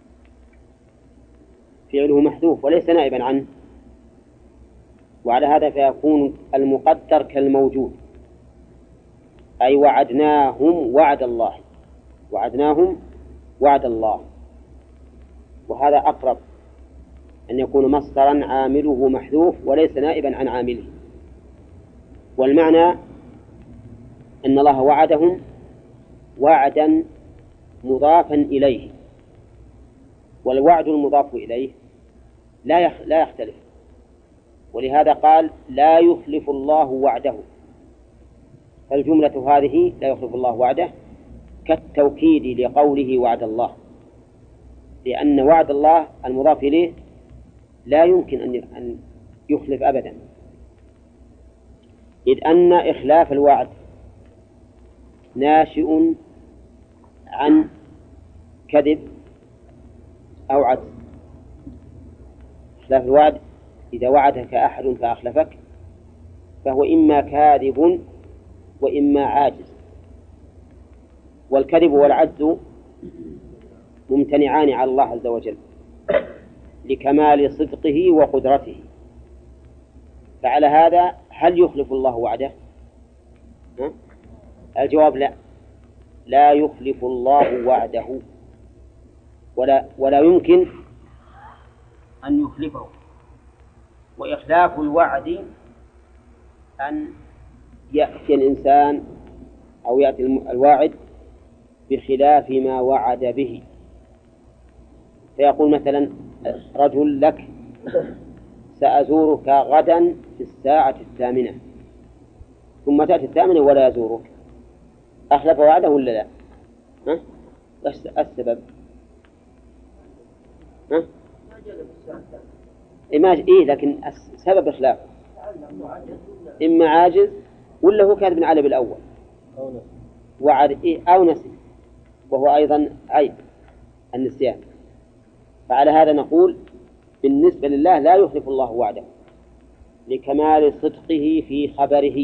فعله محذوف وليس نائبا عنه، وعلى هذا فيكون المقدر كالموجود، أي وعدناهم وعد الله، وعدناهم وعد الله. وهذا أقرب أن يكون مصدرا عامله محذوف وليس نائبا عن عامله. والمعنى أن الله وعدهم وعدا مضافا إليه، والوعد المضاف إليه لا لا يختلف، ولهذا قال لا يخلف الله وعده. فالجملة هذه لا يخلف الله وعده كالتوكيد لقوله وعد الله، لأن وعد الله المضاف إليه لا يمكن أن يخلف أبدا، إذ أن إخلاف الوعد ناشئ عن كذب أو عجز. إخلاف الوعد إذا وعدك أحد فأخلفك فهو إما كاذب وإما عاجز، والكذب والعجز ممتنعان على الله عز وجل لكمال صدقه وقدرته. فعلى هذا هل يخلف الله وعده؟ ها؟ الجواب لا، لا يخلف الله وعده، ولا ولا يمكن أن يخلفه. وإخلاف الوعد أن يأتي الإنسان أو يأتي الواعد بخلاف ما وعد به، فيقول مثلا رجل لك سأزورك غدا في الساعة الثامنة، ثم تأتي الثامنة ولا يزورك، أخلف وعده ولا لا؟ ها؟ السبب ها؟ إما إيه، لكن سبب إخلاف إما عاجز ولا هو كاذب على بالأول وعد إيه أو نسي، وهو أيضا عيب النسيان. فعلى هذا نقول بالنسبة لله لا يخلف الله وعده لكمال صدقه في خبره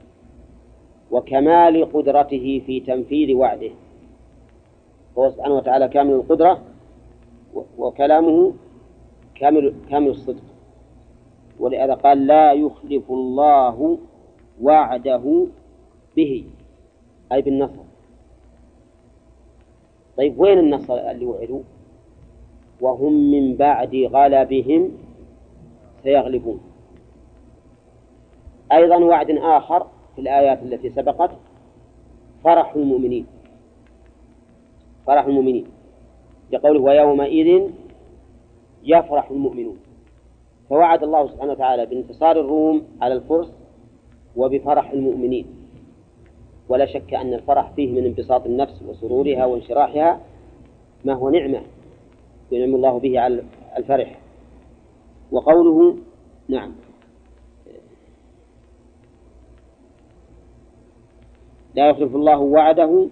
وكمال قدرته في تنفيذ وعده، هو سبحانه وتعالى كامل القدرة وكلامه كامل كامل الصدق، ولهذا قال لا يخلف الله وعده به أي بالنصر. طيب وين النصر اللي وعدوا؟ وهم من بعد غلبهم سيغلبون. أيضا وعد آخر في الآيات التي سبقت فرح المؤمنين، فرح المؤمنين لقوله ويومئذ يفرح المؤمنون، فوعد الله سبحانه وتعالى بانتصار الروم على الفرس وبفرح المؤمنين. ولا شك أن الفرح فيه من انبساط النفس وسرورها وانشراحها ما هو نعمة ينعم الله به على الفرح. وقوله نعم لا يخلف الله وعده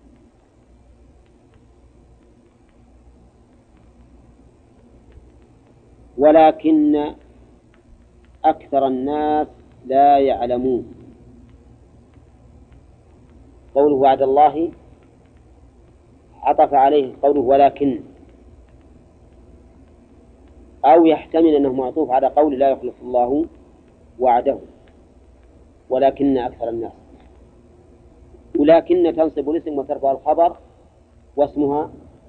ولكن أكثر الناس لا يعلمون. قوله وعد الله عطف عليه قوله ولكن، أو يحتمل أنه معطوف على قول لا يخلف الله وعده ولكن أكثر الناس. ولكن تنصب الاسم وترفع الخبر واسمها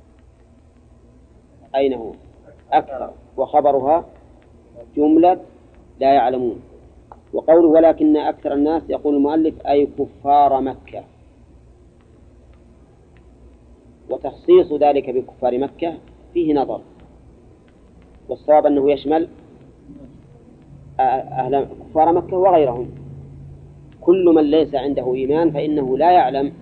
أين هو؟ أكثر، وخبرها جملة لا يعلمون. وقوله ولكن أكثر الناس يقول المؤلف أي كفار مكة، وتخصيص ذلك بكفار مكة فيه نظر، والصواب أنه يشمل أهل كفار مكة وغيرهم. كل من ليس عنده إيمان فإنه لا يعلم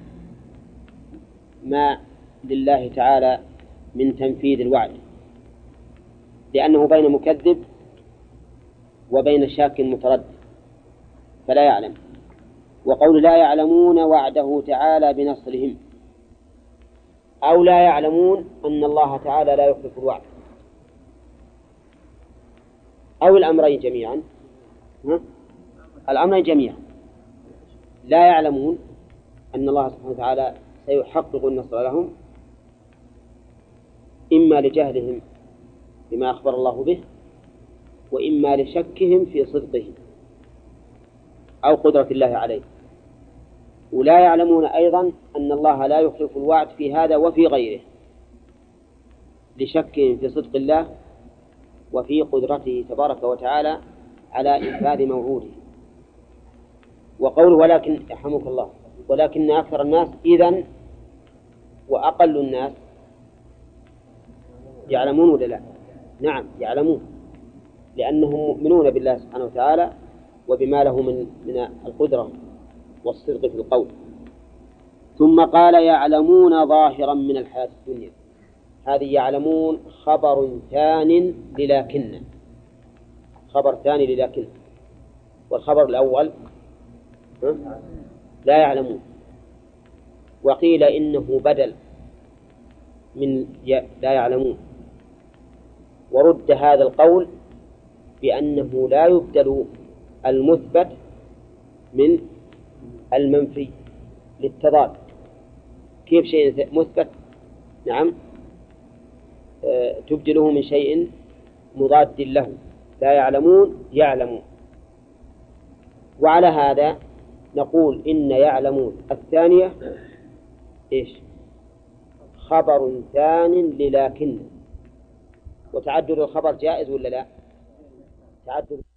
ما لله تعالى من تنفيذ الوعد، لأنه بين مكذب وبين شاك متردد فلا يعلم. وقول لا يعلمون وعده تعالى بنصرهم، أو لا يعلمون أن الله تعالى لا يخلف الوعد، أو الأمرين جميعا. الأمرين جميعا، لا يعلمون أن الله سبحانه وتعالى سيحقق النصر لهم، إما لجهلهم بما أخبر الله به، وإما لشكهم في صدقه أو قدرة الله عليه. ولا يعلمون أيضا أن الله لا يخلف الوعد في هذا وفي غيره، لشكهم في صدق الله وفي قدرته تبارك وتعالى على إنفاذ موعوده. وقوله ولكن يرحمك الله ولكن أكثر الناس إذن وأقل الناس يعلمون ولا لا؟ نعم يعلمون، لأنهم مؤمنون بالله سبحانه وتعالى وبما له من من القدرة والصدق في القول. ثم قال يعلمون ظاهرا من الحياة الدنيا. هذه يعلمون خبر ثان للكن، خبر ثاني للكن. والخبر الأول لا يعلمون، وقيل إنه بدل من لا يعلمون، ورد هذا القول بأنه لا يبدل المثبت من المنفي للتضاد. كيف شيء مثبت نعم أه تبدله من شيء مضاد له؟ لا يعلمون يعلمون. وعلى هذا نقول إن يعلمون الثانية إيش؟ خبر ثان للكن. وتعدد الخبر جائز ولا لا؟ تعدد